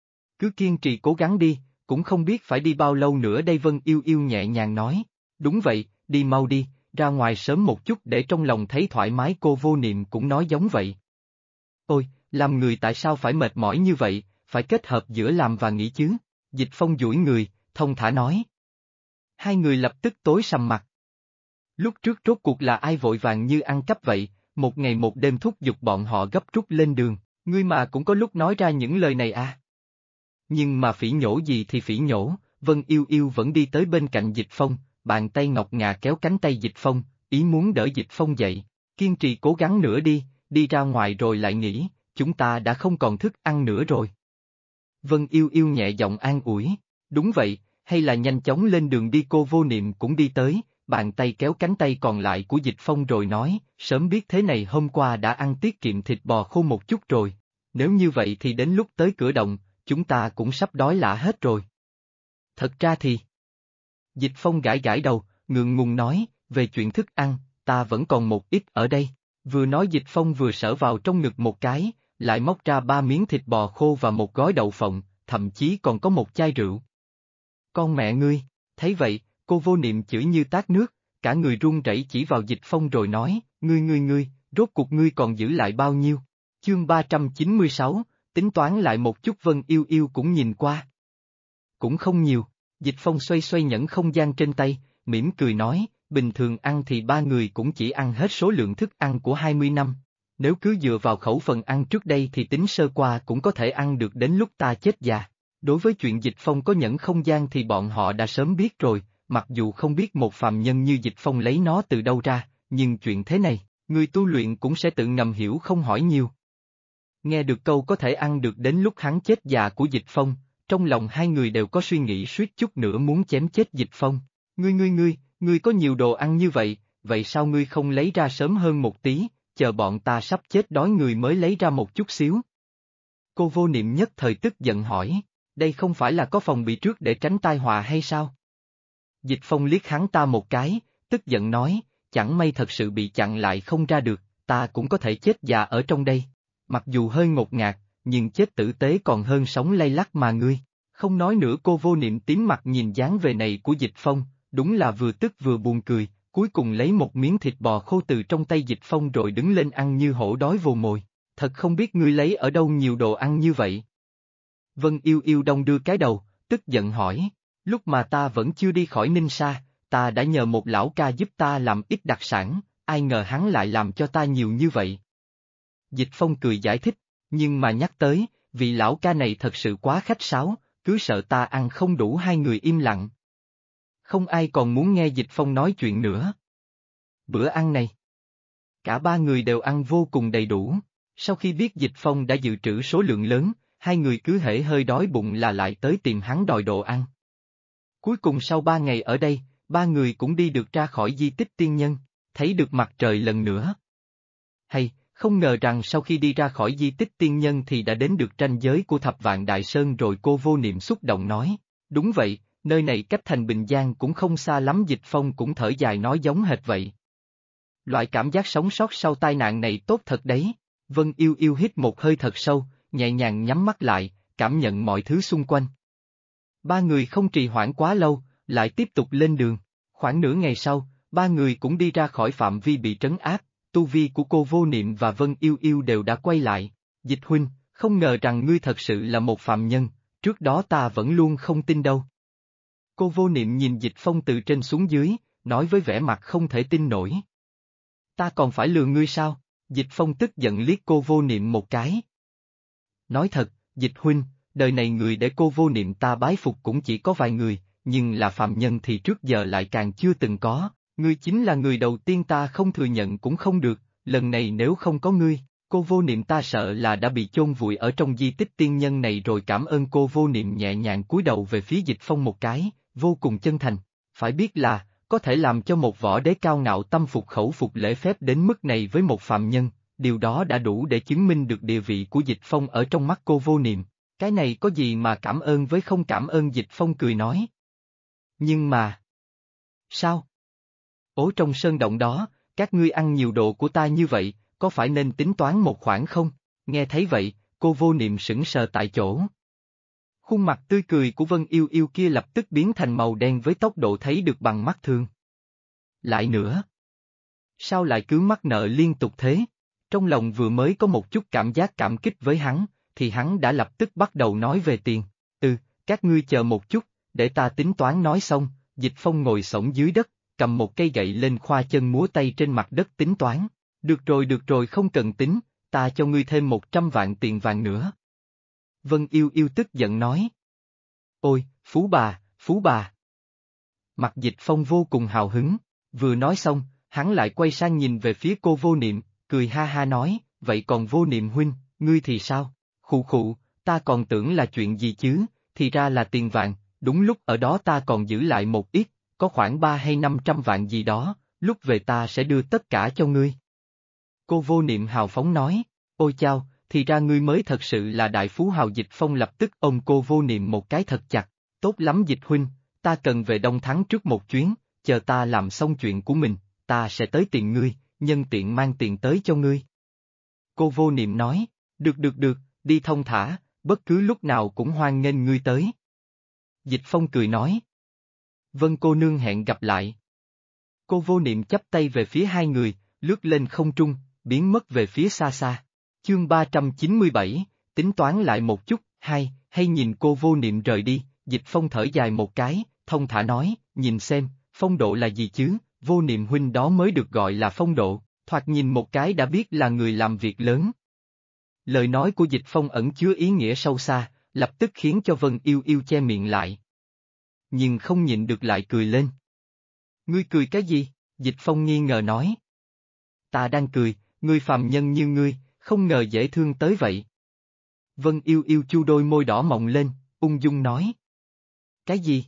Cứ kiên trì cố gắng đi, cũng không biết phải đi bao lâu nữa đây. Vân Yêu Yêu nhẹ nhàng nói, đúng vậy, đi mau đi, ra ngoài sớm một chút để trong lòng thấy thoải mái. Cô Vô Niệm cũng nói giống vậy. Ôi, làm người tại sao phải mệt mỏi như vậy, phải kết hợp giữa làm và nghĩ chứ? Dịch Phong duỗi người, thông thả nói. Hai người lập tức tối sầm mặt. Lúc trước rốt cuộc là ai vội vàng như ăn cắp vậy, một ngày một đêm thúc giục bọn họ gấp rút lên đường, ngươi mà cũng có lúc nói ra những lời này à? Nhưng mà phỉ nhổ gì thì phỉ nhổ, Vân Yêu Yêu vẫn đi tới bên cạnh Dịch Phong, bàn tay ngọc ngà kéo cánh tay Dịch Phong, ý muốn đỡ Dịch Phong dậy, kiên trì cố gắng nữa đi, đi ra ngoài rồi lại nghỉ, chúng ta đã không còn thức ăn nữa rồi. Vân Yêu Yêu nhẹ giọng an ủi, đúng vậy, hay là nhanh chóng lên đường đi. Cô Vô Niệm cũng đi tới, bàn tay kéo cánh tay còn lại của Dịch Phong rồi nói, sớm biết thế này hôm qua đã ăn tiết kiệm thịt bò khô một chút rồi, nếu như vậy thì đến lúc tới cửa động, chúng ta cũng sắp đói lả hết rồi. Thật ra thì... Dịch Phong gãi gãi đầu, ngượng ngùng nói, về chuyện thức ăn, ta vẫn còn một ít ở đây. Vừa nói Dịch Phong vừa xở vào trong ngực một cái, lại móc ra 3 miếng thịt bò khô và một gói đậu phộng, thậm chí còn có một chai rượu. Con mẹ ngươi, thấy vậy, cô Vô Niệm chửi như tát nước, cả người run rẩy chỉ vào Dịch Phong rồi nói, ngươi, rốt cuộc ngươi còn giữ lại bao nhiêu? Chương 396, tính toán lại một chút. Vân Yêu Yêu cũng nhìn qua. Cũng không nhiều, Dịch Phong xoay xoay nhẫn không gian trên tay, mỉm cười nói, bình thường ăn thì ba người cũng chỉ ăn hết số lượng thức ăn của 20 năm. Nếu cứ dựa vào khẩu phần ăn trước đây thì tính sơ qua cũng có thể ăn được đến lúc ta chết già. Đối với chuyện Dịch Phong có nhẫn không gian thì bọn họ đã sớm biết rồi, mặc dù không biết một phàm nhân như Dịch Phong lấy nó từ đâu ra, nhưng chuyện thế này, người tu luyện cũng sẽ tự ngầm hiểu không hỏi nhiều. Nghe được câu có thể ăn được đến lúc hắn chết già của Dịch Phong, trong lòng hai người đều có suy nghĩ suýt chút nữa muốn chém chết Dịch Phong. Ngươi có nhiều đồ ăn như vậy sao ngươi không lấy ra sớm hơn một tí, chờ bọn ta sắp chết đói người mới lấy ra một chút xíu. Cô vô niệm nhất thời tức giận hỏi, đây không phải là có phòng bị trước để tránh tai họa hay sao? Dịch Phong liếc hắn ta một cái, tức giận nói, chẳng may thật sự bị chặn lại không ra được, ta cũng có thể chết già ở trong đây. Mặc dù hơi ngột ngạt, nhưng chết tử tế còn hơn sống lay lắt mà ngươi. Không nói nữa cô vô niệm tím mặt nhìn dáng về này của Dịch Phong, đúng là vừa tức vừa buồn cười, cuối cùng lấy một miếng thịt bò khô từ trong tay Dịch Phong rồi đứng lên ăn như hổ đói vồ mồi. Thật không biết ngươi lấy ở đâu nhiều đồ ăn như vậy. Vân Yêu Yêu đong đưa cái đầu, tức giận hỏi, lúc mà ta vẫn chưa đi khỏi Ninh Sa, ta đã nhờ một lão ca giúp ta làm ít đặc sản, ai ngờ hắn lại làm cho ta nhiều như vậy. Dịch Phong cười giải thích, nhưng mà nhắc tới, vị lão ca này thật sự quá khách sáo, cứ sợ ta ăn không đủ hai người im lặng. Không ai còn muốn nghe Dịch Phong nói chuyện nữa. Bữa ăn này, cả ba người đều ăn vô cùng đầy đủ, sau khi biết Dịch Phong đã dự trữ số lượng lớn, hai người cứ hễ hơi đói bụng là lại tới tìm hắn đòi đồ ăn. Cuối cùng sau 3 ngày ở đây, ba người cũng đi được ra khỏi di tích tiên nhân, thấy được mặt trời lần nữa. Hay, không ngờ rằng sau khi đi ra khỏi di tích tiên nhân thì đã đến được ranh giới của Thập Vạn Đại Sơn rồi cô vô niệm xúc động nói, đúng vậy, nơi này cách thành Bình Giang cũng không xa lắm. Dịch Phong cũng thở dài nói giống hệt vậy. Loại cảm giác sống sót sau tai nạn này tốt thật đấy. Vân Yêu Yêu hít một hơi thật sâu, nhẹ nhàng nhắm mắt lại, cảm nhận mọi thứ xung quanh. Ba người không trì hoãn quá lâu, lại tiếp tục lên đường. Khoảng nửa ngày sau, ba người cũng đi ra khỏi phạm vi bị trấn áp, tu vi của cô vô niệm và Vân Yêu Yêu đều đã quay lại. Dịch huynh, không ngờ rằng ngươi thật sự là một phạm nhân, trước đó ta vẫn luôn không tin đâu. Cô vô niệm nhìn Dịch Phong từ trên xuống dưới, nói với vẻ mặt không thể tin nổi. Ta còn phải lừa ngươi sao? Dịch Phong tức giận liếc cô vô niệm một cái. Nói thật, Dịch huynh, đời này người để cô vô niệm ta bái phục cũng chỉ có vài người, nhưng là phạm nhân thì trước giờ lại càng chưa từng có, ngươi chính là người đầu tiên ta không thừa nhận cũng không được, lần này nếu không có ngươi, cô vô niệm ta sợ là đã bị chôn vùi ở trong di tích tiên nhân này rồi. Cảm ơn. Cô vô niệm nhẹ nhàng cúi đầu về phía Dịch Phong một cái, vô cùng chân thành, phải biết là, có thể làm cho một võ đế cao ngạo tâm phục khẩu phục lễ phép đến mức này với một phạm nhân, điều đó đã đủ để chứng minh được địa vị của Dịch Phong ở trong mắt cô vô niệm. Cái này có gì mà cảm ơn với không cảm ơn? Dịch Phong cười nói. Nhưng mà... Sao? Ố trong sơn động đó, các ngươi ăn nhiều đồ của ta như vậy, có phải nên tính toán một khoản không? Nghe thấy vậy, cô vô niệm sững sờ tại chỗ. Khuôn mặt tươi cười của Vân Yêu Yêu kia lập tức biến thành màu đen với tốc độ thấy được bằng mắt thường. Lại nữa. Sao lại cứ mắc nợ liên tục thế? Trong lòng vừa mới có một chút cảm giác cảm kích với hắn, thì hắn đã lập tức bắt đầu nói về tiền. Các ngươi chờ một chút, để ta tính toán. Nói xong, Dịch Phong ngồi xổm dưới đất, cầm một cây gậy lên khoa chân múa tay trên mặt đất tính toán. Được rồi không cần tính, ta cho ngươi thêm 100 vạn tiền vàng nữa. Vân Yêu Yêu tức giận nói. Ôi, phú bà. Mặt Dịch Phong vô cùng hào hứng, vừa nói xong, hắn lại quay sang nhìn về phía cô vô niệm, cười ha ha nói, vậy còn vô niệm huynh, ngươi thì sao? Khụ, ta còn tưởng là chuyện gì chứ, thì ra là tiền vàng, đúng lúc ở đó ta còn giữ lại một ít, có khoảng 300 hay 500 vạn gì đó, lúc về ta sẽ đưa tất cả cho ngươi. Cô vô niệm hào phóng nói, ôi chao, thì ra ngươi mới thật sự là đại phú hào. Dịch Phong lập tức ôm cô vô niệm một cái thật chặt, tốt lắm Dịch huynh, ta cần về Đông Thắng trước một chuyến, chờ ta làm xong chuyện của mình, ta sẽ tới tìm ngươi, nhân tiện mang tiền tới cho ngươi. Cô vô niệm nói, được, đi thông thả, bất cứ lúc nào cũng hoan nghênh ngươi tới. Dịch Phong cười nói. Vân cô nương hẹn gặp lại. Cô vô niệm chắp tay về phía hai người, lướt lên không trung, biến mất về phía xa xa. Chương 397, tính toán lại một chút. Hay nhìn cô vô niệm rời đi, Dịch Phong thở dài một cái, thông thả nói, nhìn xem, Phong độ là gì chứ, Vô Niệm huynh đó mới được gọi là phong độ, thoạt nhìn một cái đã biết là người làm việc lớn. Lời nói của Dịch Phong ẩn chứa ý nghĩa sâu xa, lập tức khiến cho Vân Yêu Yêu che miệng lại. Nhưng không nhịn được lại cười lên. Ngươi cười cái gì? Dịch Phong nghi ngờ nói. Ta đang cười, ngươi phàm nhân như ngươi, không ngờ dễ thương tới vậy. Vân Yêu Yêu chu đôi môi đỏ mọng lên, ung dung nói. Cái gì?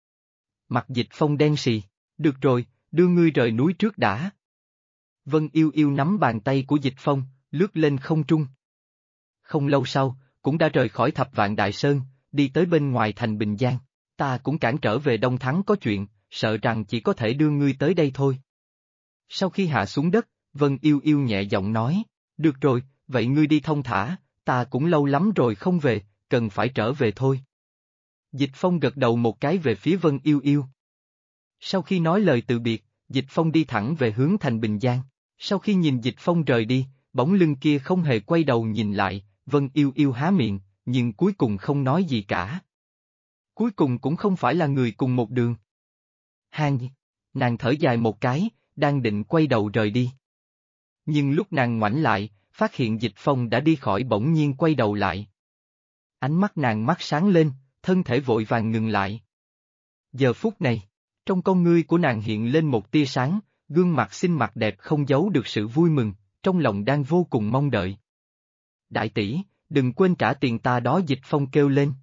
Mặt Dịch Phong đen sì, được rồi, đưa ngươi rời núi trước đã. Vân Yêu Yêu nắm bàn tay của Dịch Phong, lướt lên không trung. Không lâu sau, cũng đã rời khỏi Thập Vạn Đại Sơn, đi tới bên ngoài thành Bình Giang. Ta cũng cản trở về Đông Thắng có chuyện, sợ rằng chỉ có thể đưa ngươi tới đây thôi. Sau khi hạ xuống đất, Vân Yêu Yêu nhẹ giọng nói, được rồi, vậy ngươi đi thông thả, ta cũng lâu lắm rồi không về, cần phải trở về thôi. Dịch Phong gật đầu một cái về phía Vân Yêu Yêu. Sau khi nói lời từ biệt, Dịch Phong đi thẳng về hướng thành Bình Giang. Sau khi nhìn Dịch Phong rời đi, bóng lưng kia không hề quay đầu nhìn lại, Vân Yêu Yêu há miệng, nhưng cuối cùng không nói gì cả. Cuối cùng cũng không phải là người cùng một đường. Hang, nàng thở dài một cái, đang định quay đầu rời đi. Nhưng lúc nàng ngoảnh lại, phát hiện Dịch Phong đã đi khỏi bỗng nhiên quay đầu lại. Ánh mắt nàng mắt sáng lên, thân thể vội vàng ngừng lại. Giờ phút này, trong con ngươi của nàng hiện lên một tia sáng, gương mặt xinh mặt đẹp không giấu được sự vui mừng, trong lòng đang vô cùng mong đợi. Đại tỷ, đừng quên trả tiền ta đó, Dịch Phong kêu lên.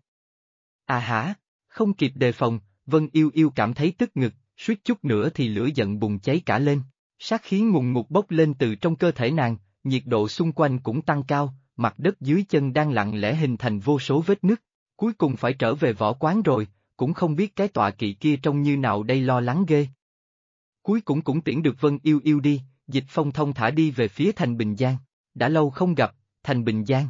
À hả, không kịp đề phòng, Vân Yêu Yêu cảm thấy tức ngực, suýt chút nữa thì lửa giận bùng cháy cả lên, sát khí ngùn ngụt bốc lên từ trong cơ thể nàng, nhiệt độ xung quanh cũng tăng cao, mặt đất dưới chân đang lặng lẽ hình thành vô số vết nứt, cuối cùng phải trở về võ quán rồi, cũng không biết cái tọa kỵ kia trông như nào đây, lo lắng ghê. Cuối cùng cũng tiễn được Vân Yêu Yêu đi, Dịch Phong thông thả đi về phía thành Bình Giang, đã lâu không gặp, thành Bình Giang.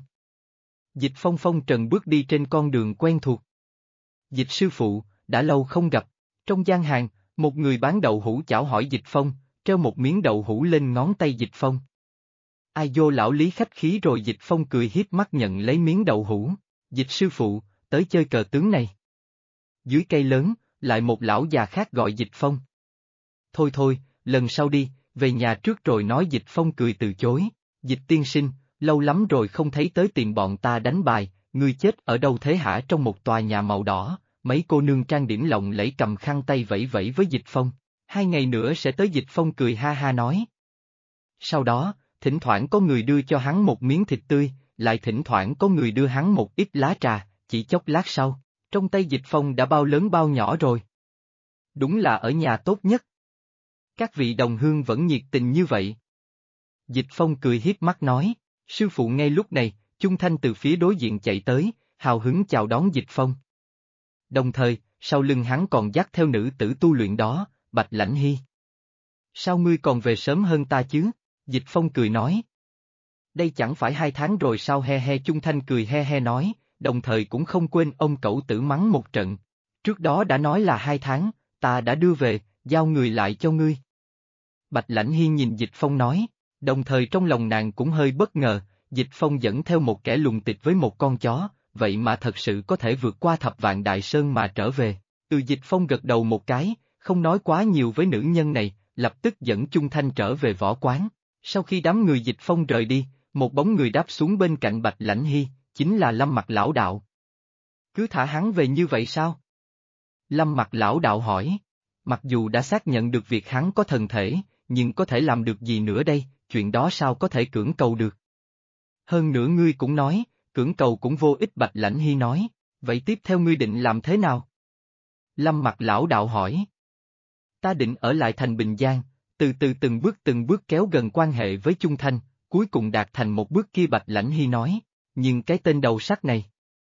Dịch Phong phong trần bước đi trên con đường quen thuộc. Dịch sư phụ, đã lâu không gặp, trong gian hàng, một người bán đậu hũ chào hỏi Dịch Phong, treo một miếng đậu hũ lên ngón tay Dịch Phong. Ai vô lão lý khách khí rồi, Dịch Phong cười hiếp mắt nhận lấy miếng đậu hũ, Dịch sư phụ, tới chơi cờ tướng này. Dưới cây lớn, lại một lão già khác gọi Dịch Phong. Thôi thôi, lần sau đi, về nhà trước rồi nói. Dịch Phong cười từ chối, Dịch tiên sinh, lâu lắm rồi không thấy tới tìm bọn ta đánh bài, ngươi chết ở đâu thế hả? Trong một tòa nhà màu đỏ, mấy cô nương trang điểm lộng lẫy cầm khăn tay vẫy vẫy với Dịch Phong, 2 ngày nữa sẽ tới. Dịch Phong cười ha ha nói. Sau đó, thỉnh thoảng có người đưa cho hắn một miếng thịt tươi, lại thỉnh thoảng có người đưa hắn một ít lá trà, chỉ chốc lát sau, trong tay Dịch Phong đã bao lớn bao nhỏ rồi. Đúng là ở nhà tốt nhất. Các vị đồng hương vẫn nhiệt tình như vậy. Dịch Phong cười hiếp mắt nói, sư phụ. Ngay lúc này, Chung Thanh từ phía đối diện chạy tới, hào hứng chào đón Dịch Phong. Đồng thời, sau lưng hắn còn dắt theo nữ tử tu luyện đó, Bạch Lãnh Hy. Sao ngươi còn về sớm hơn ta chứ? Dịch Phong cười nói. Đây chẳng phải 2 tháng rồi sao? He he. Chung Thanh cười he he nói, đồng thời cũng không quên ông cẩu tử mắng một trận. Trước đó đã nói là 2 tháng, ta đã đưa về, giao người lại cho ngươi. Bạch Lãnh Hy nhìn Dịch Phong nói, đồng thời trong lòng nàng cũng hơi bất ngờ, Dịch Phong dẫn theo một kẻ lùng tịch với một con chó, vậy mà thật sự có thể vượt qua Thập Vạn Đại Sơn mà trở về. Dịch Phong gật đầu một cái, không nói quá nhiều với nữ nhân này, lập tức dẫn Chung Thanh trở về võ quán. Sau khi đám người Dịch Phong rời đi, một bóng người đáp xuống bên cạnh Bạch Lãnh Hy, chính là Lâm Mặc lão đạo. Cứ thả hắn về như vậy sao? Lâm Mặc lão đạo hỏi. Mặc dù đã xác nhận được việc hắn có thần thể, nhưng có thể làm được gì nữa đây, chuyện đó sao có thể cưỡng cầu được. Hơn nữa ngươi cũng nói, cưỡng cầu cũng vô ích. Bạch Lãnh Hy nói, vậy tiếp theo ngươi định làm thế nào? Lâm Mặc lão đạo hỏi. Ta định ở lại thành Bình Giang, từ từ từng bước kéo gần quan hệ với Chung Thanh, cuối cùng đạt thành một bước kia. Bạch Lãnh Hy nói, nhưng cái tên đầu sắt này.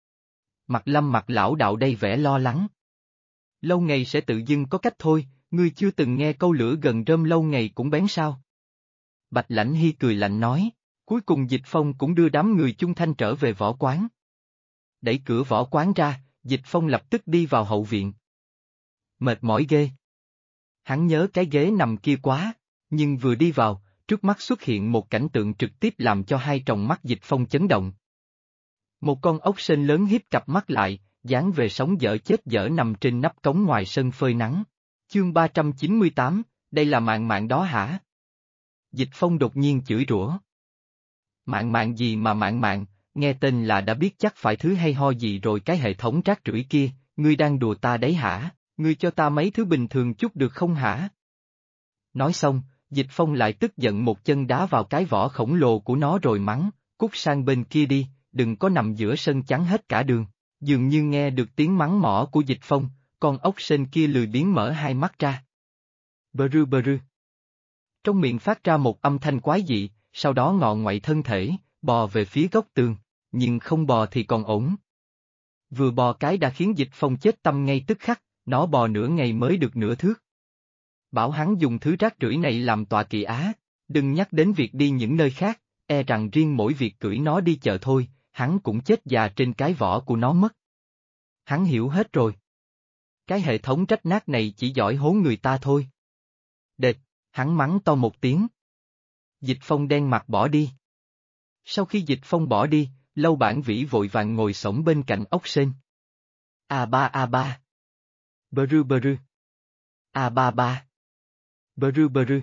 Lâm Mặc lão đạo đây vẻ lo lắng. Lâu ngày sẽ tự dưng có cách thôi, ngươi chưa từng nghe câu lửa gần rơm lâu ngày cũng bén sao? Bạch Lãnh Hy cười lạnh nói, cuối cùng Dịch Phong cũng đưa đám người Chung Thanh trở về võ quán. Đẩy cửa võ quán ra, Dịch Phong lập tức đi vào hậu viện. Mệt mỏi ghê. Hắn nhớ cái ghế nằm kia quá, nhưng vừa đi vào, trước mắt xuất hiện một cảnh tượng trực tiếp làm cho hai tròng mắt Dịch Phong chấn động. Một con ốc sên lớn híp cặp mắt lại, dán về sống dở chết dở nằm trên nắp cống ngoài sân phơi nắng. Chương 398, đây là mạng mạng đó hả? Dịch Phong đột nhiên chửi rủa. Mạng mạng gì mà mạng mạng, nghe tên là đã biết chắc phải thứ hay ho gì rồi, cái hệ thống rác rưởi kia, ngươi đang đùa ta đấy hả? Ngươi cho ta mấy thứ bình thường chút được không hả? Nói xong, Dịch Phong lại tức giận một chân đá vào cái vỏ khổng lồ của nó rồi mắng, cút sang bên kia đi, đừng có nằm giữa sân chắn hết cả đường. Dường như nghe được tiếng mắng mỏ của Dịch Phong, con ốc sên kia lười biếng mở hai mắt ra. Bơ rư. Trong miệng phát ra một âm thanh quái dị, sau đó ngọ ngoại thân thể, bò về phía góc tường, nhưng không bò thì còn ổn. Vừa bò cái đã khiến Dịch Phong chết tâm ngay tức khắc, nó bò nửa ngày mới được nửa thước. Bảo hắn dùng thứ rác rưởi này làm tọa kỵ á, đừng nhắc đến việc đi những nơi khác, e rằng riêng mỗi việc cưỡi nó đi chợ thôi, hắn cũng chết già trên cái vỏ của nó mất. Hắn hiểu hết rồi. Cái hệ thống rách nát này chỉ giỏi hố người ta thôi. Đệt, hắn mắng to một tiếng. Dịch Phong đen mặt bỏ đi. Sau khi Dịch Phong bỏ đi, Lâu Bản Vĩ vội vàng ngồi xổm bên cạnh ốc sên. A ba. Bơ rư. A ba. Bơ rư.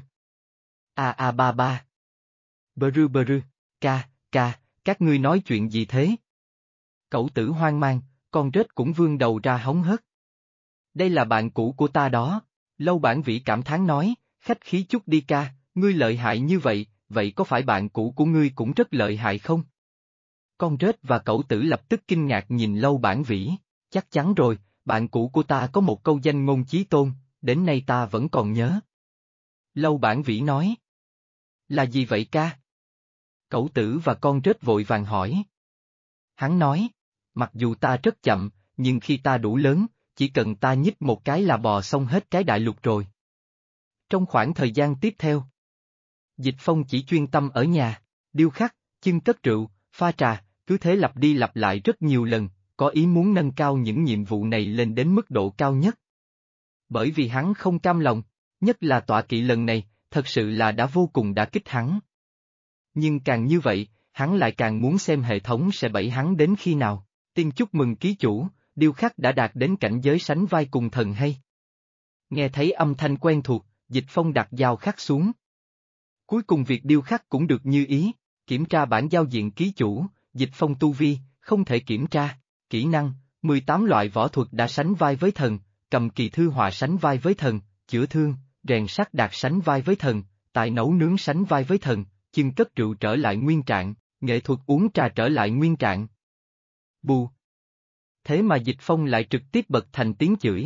A ba. Bơ rư. Ca, các ngươi nói chuyện gì thế? Cẩu tử hoang mang, con rết cũng vươn đầu ra hóng hớt. Đây là bạn cũ của ta đó, Lâu Bản Vĩ cảm thán nói, khách khí chút đi ca, ngươi lợi hại như vậy, vậy có phải bạn cũ của ngươi cũng rất lợi hại không? Con rết và cẩu tử lập tức kinh ngạc nhìn Lâu Bản Vĩ, chắc chắn rồi, bạn cũ của ta có một câu danh ngôn chí tôn, đến nay ta vẫn còn nhớ. Lâu Bản Vĩ nói. Là gì vậy ca? Cẩu tử và con rết vội vàng hỏi. Hắn nói, mặc dù ta rất chậm, nhưng khi ta đủ lớn, chỉ cần ta nhích một cái là bò xong hết cái đại lục rồi. Trong khoảng thời gian tiếp theo, Dịch Phong chỉ chuyên tâm ở nhà, điêu khắc, chưng cất rượu, pha trà, cứ thế lặp đi lặp lại rất nhiều lần, có ý muốn nâng cao những nhiệm vụ này lên đến mức độ cao nhất. Bởi vì hắn không cam lòng, nhất là tọa kỵ lần này, thật sự là đã vô cùng đả kích hắn. Nhưng càng như vậy, hắn lại càng muốn xem hệ thống sẽ bẫy hắn đến khi nào. Tiên chúc mừng ký chủ, điêu khắc đã đạt đến cảnh giới sánh vai cùng thần hay. Nghe thấy âm thanh quen thuộc, Dịch Phong đặt dao khắc xuống. Cuối cùng việc điêu khắc cũng được như ý, kiểm tra bản giao diện ký chủ, Dịch Phong tu vi, không thể kiểm tra, kỹ năng, 18 loại võ thuật đã sánh vai với thần, cầm kỳ thư họa sánh vai với thần, chữa thương, rèn sắt đạt sánh vai với thần, tài nấu nướng sánh vai với thần, chưng cất rượu trở lại nguyên trạng, nghệ thuật uống trà trở lại nguyên trạng. Bù! Thế mà Dịch Phong lại trực tiếp bật thành tiếng chửi.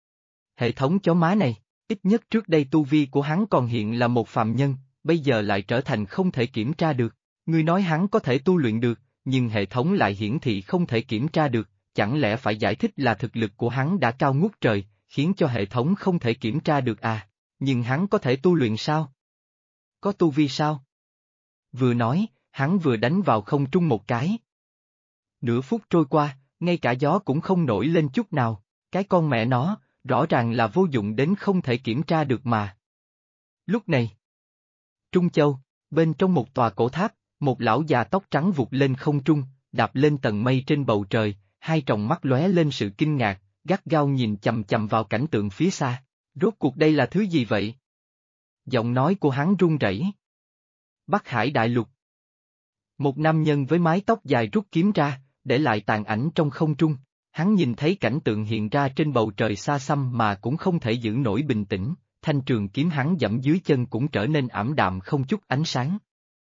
Hệ thống chó má này, ít nhất trước đây tu vi của hắn còn hiện là một phàm nhân, bây giờ lại trở thành không thể kiểm tra được. Ngươi nói hắn có thể tu luyện được, nhưng hệ thống lại hiển thị không thể kiểm tra được, chẳng lẽ phải giải thích là thực lực của hắn đã cao ngút trời, khiến cho hệ thống không thể kiểm tra được à? Nhưng hắn có thể tu luyện sao? Có tu vi sao? Vừa nói, hắn vừa đánh vào không trung một cái. Nửa phút trôi qua, ngay cả gió cũng không nổi lên chút nào, cái con mẹ nó, rõ ràng là vô dụng đến không thể kiểm tra được mà. Lúc này, Trung Châu, bên trong một tòa cổ tháp, một lão già tóc trắng vụt lên không trung, đạp lên tầng mây trên bầu trời, hai tròng mắt lóe lên sự kinh ngạc, gắt gao nhìn chằm chằm vào cảnh tượng phía xa. Rốt cuộc đây là thứ gì vậy? Giọng nói của hắn run rẩy. Bắc Hải Đại Lục. Một nam nhân với mái tóc dài rút kiếm ra, để lại tàn ảnh trong không trung. Hắn nhìn thấy cảnh tượng hiện ra trên bầu trời xa xăm mà cũng không thể giữ nổi bình tĩnh, thanh trường kiếm hắn giẫm dưới chân cũng trở nên ảm đạm không chút ánh sáng.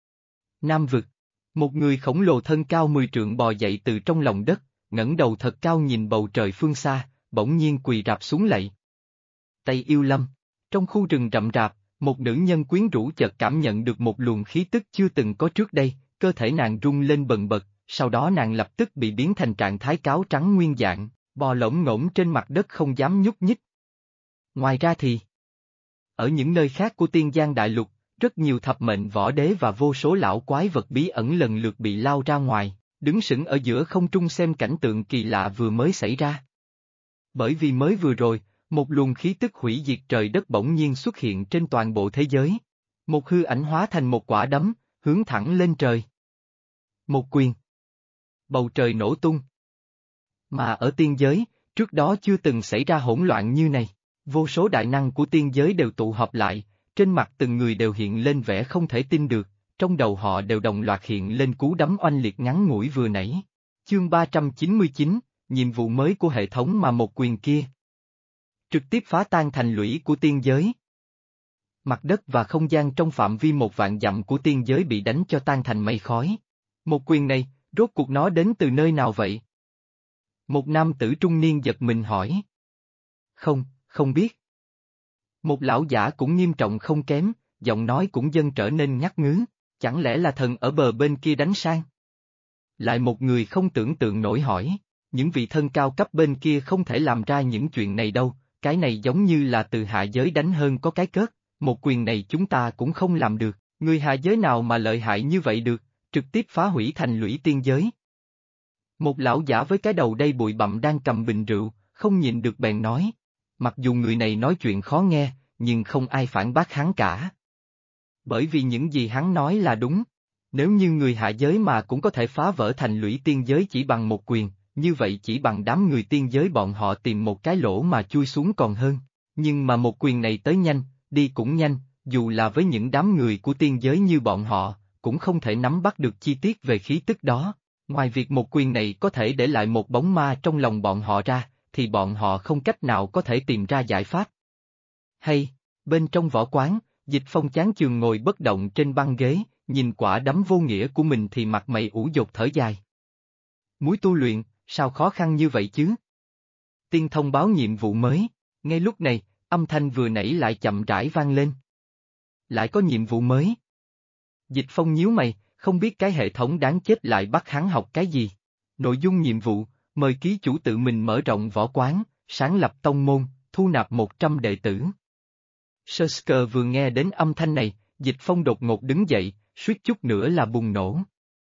Nam vực. Một người khổng lồ thân cao 10 trượng bò dậy từ trong lòng đất, ngẩng đầu thật cao nhìn bầu trời phương xa, bỗng nhiên quỳ rạp xuống lạy. Tây Yêu Lâm. Trong khu rừng rậm rạp, một nữ nhân quyến rũ chợt cảm nhận được một luồng khí tức chưa từng có trước đây, cơ thể nàng rung lên bần bật, sau đó nàng lập tức bị biến thành trạng thái cáo trắng nguyên dạng, bò lổm ngổm trên mặt đất không dám nhúc nhích. Ngoài ra thì, ở những nơi khác của Tiên Giang Đại Lục, rất nhiều thập mệnh võ đế và vô số lão quái vật bí ẩn lần lượt bị lao ra ngoài, đứng sững ở giữa không trung xem cảnh tượng kỳ lạ vừa mới xảy ra. Bởi vì mới vừa rồi, một luồng khí tức hủy diệt trời đất bỗng nhiên xuất hiện trên toàn bộ thế giới. Một hư ảnh hóa thành một quả đấm, hướng thẳng lên trời. Một quyền. Bầu trời nổ tung. Mà ở tiên giới, trước đó chưa từng xảy ra hỗn loạn như này. Vô số đại năng của tiên giới đều tụ họp lại, trên mặt từng người đều hiện lên vẻ không thể tin được, trong đầu họ đều đồng loạt hiện lên cú đấm oanh liệt ngắn ngủi vừa nãy. Chương 399, nhiệm vụ mới của hệ thống mà một quyền kia. Trực tiếp phá tan thành lũy của tiên giới. Mặt đất và không gian trong phạm vi 1.000 dặm của tiên giới bị đánh cho tan thành mây khói. Một quyền này, rốt cuộc nó đến từ nơi nào vậy? Một nam tử trung niên giật mình hỏi. Không biết. Một lão giả cũng nghiêm trọng không kém, giọng nói cũng dần trở nên ngắt ngứ, chẳng lẽ là thần ở bờ bên kia đánh sang? Lại một người không tưởng tượng nổi hỏi, những vị thân cao cấp bên kia không thể làm ra những chuyện này đâu, cái này giống như là từ hạ giới đánh hơn có cái cớt, một quyền này chúng ta cũng không làm được, người hạ giới nào mà lợi hại như vậy được, trực tiếp phá hủy thành lũy tiên giới. Một lão giả với cái đầu đầy bụi bặm đang cầm bình rượu, không nhịn được bèn nói. Mặc dù người này nói chuyện khó nghe, nhưng không ai phản bác hắn cả. Bởi vì những gì hắn nói là đúng. Nếu như người hạ giới mà cũng có thể phá vỡ thành lũy tiên giới chỉ bằng một quyền, như vậy chỉ bằng đám người tiên giới bọn họ tìm một cái lỗ mà chui xuống còn hơn. Nhưng mà một quyền này tới nhanh, đi cũng nhanh, dù là với những đám người của tiên giới như bọn họ, cũng không thể nắm bắt được chi tiết về khí tức đó. Ngoài việc một quyền này có thể để lại một bóng ma trong lòng bọn họ ra, thì bọn họ không cách nào có thể tìm ra giải pháp. Hay, bên trong võ quán, Dịch Phong chán chường ngồi bất động trên băng ghế, nhìn quả đấm vô nghĩa của mình thì mặt mày ủ dột thở dài. Múi tu luyện, sao khó khăn như vậy chứ? Tiên thông báo nhiệm vụ mới, ngay lúc này, âm thanh vừa nãy lại chậm rãi vang lên. Lại có nhiệm vụ mới. Dịch Phong nhíu mày, không biết cái hệ thống đáng chết lại bắt hắn học cái gì. Nội dung nhiệm vụ, mời ký chủ tự mình mở rộng võ quán, sáng lập tông môn, thu nạp 100 đệ tử. Sơ vừa nghe đến âm thanh này, Dịch Phong đột ngột đứng dậy, suýt chút nữa là bùng nổ.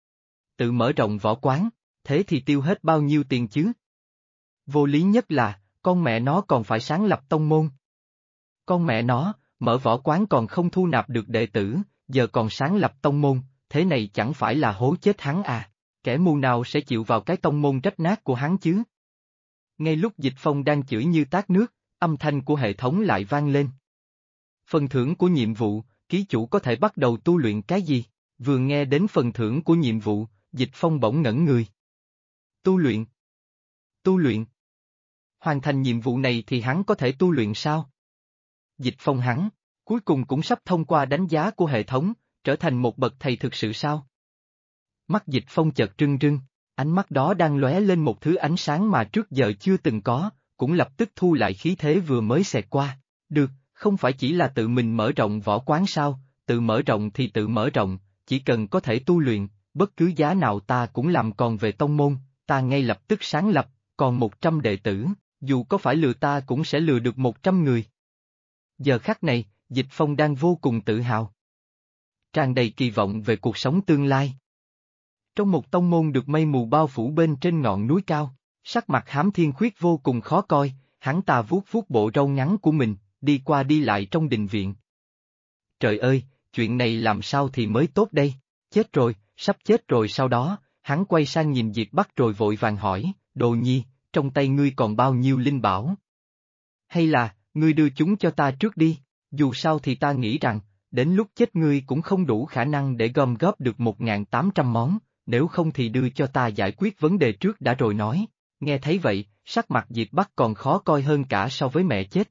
Tự mở rộng võ quán, thế thì tiêu hết bao nhiêu tiền chứ? Vô lý nhất là, con mẹ nó còn phải sáng lập tông môn. Con mẹ nó, mở võ quán còn không thu nạp được đệ tử, giờ còn sáng lập tông môn, thế này chẳng phải là hố chết hắn à? Kẻ mù nào sẽ chịu vào cái tông môn rách nát của hắn chứ? Ngay lúc Dịch Phong đang chửi như tát nước, âm thanh của hệ thống lại vang lên. Phần thưởng của nhiệm vụ, ký chủ có thể bắt đầu tu luyện cái gì? Vừa nghe đến phần thưởng của nhiệm vụ, Dịch Phong bỗng ngẩn người. Tu luyện? Tu luyện? Hoàn thành nhiệm vụ này thì hắn có thể tu luyện sao? Dịch Phong hắn, cuối cùng cũng sắp thông qua đánh giá của hệ thống, trở thành một bậc thầy thực sự sao? Mắt Dịch Phong chợt trưng trưng, ánh mắt đó đang lóe lên một thứ ánh sáng mà trước giờ chưa từng có, cũng lập tức thu lại khí thế vừa mới xẹt qua. Được, không phải chỉ là tự mình mở rộng võ quán sao, tự mở rộng thì tự mở rộng, chỉ cần có thể tu luyện, bất cứ giá nào ta cũng làm. Còn về tông môn, ta ngay lập tức sáng lập, còn 100 đệ tử, dù có phải lừa ta cũng sẽ lừa được 100 người. Giờ khắc này, Dịch Phong đang vô cùng tự hào. Tràn đầy kỳ vọng về cuộc sống tương lai. Trong một tông môn được mây mù bao phủ bên trên ngọn núi cao, sắc mặt Hám Thiên Khuyết vô cùng khó coi, hắn ta vuốt vuốt bộ râu ngắn của mình, đi qua đi lại trong đình viện. Trời ơi, chuyện này làm sao thì mới tốt đây, chết rồi, sắp chết rồi. Sau đó, hắn quay sang nhìn Diệp Bắc rồi vội vàng hỏi, Đồ Nhi, trong tay ngươi còn bao nhiêu linh bảo? Hay là, ngươi đưa chúng cho ta trước đi, dù sao thì ta nghĩ rằng, đến lúc chết ngươi cũng không đủ khả năng để gom góp được 1.800 món, nếu không thì đưa cho ta giải quyết vấn đề trước đã rồi nói. Nghe thấy vậy, sắc mặt Diệp Bắc còn khó coi hơn cả so với mẹ chết.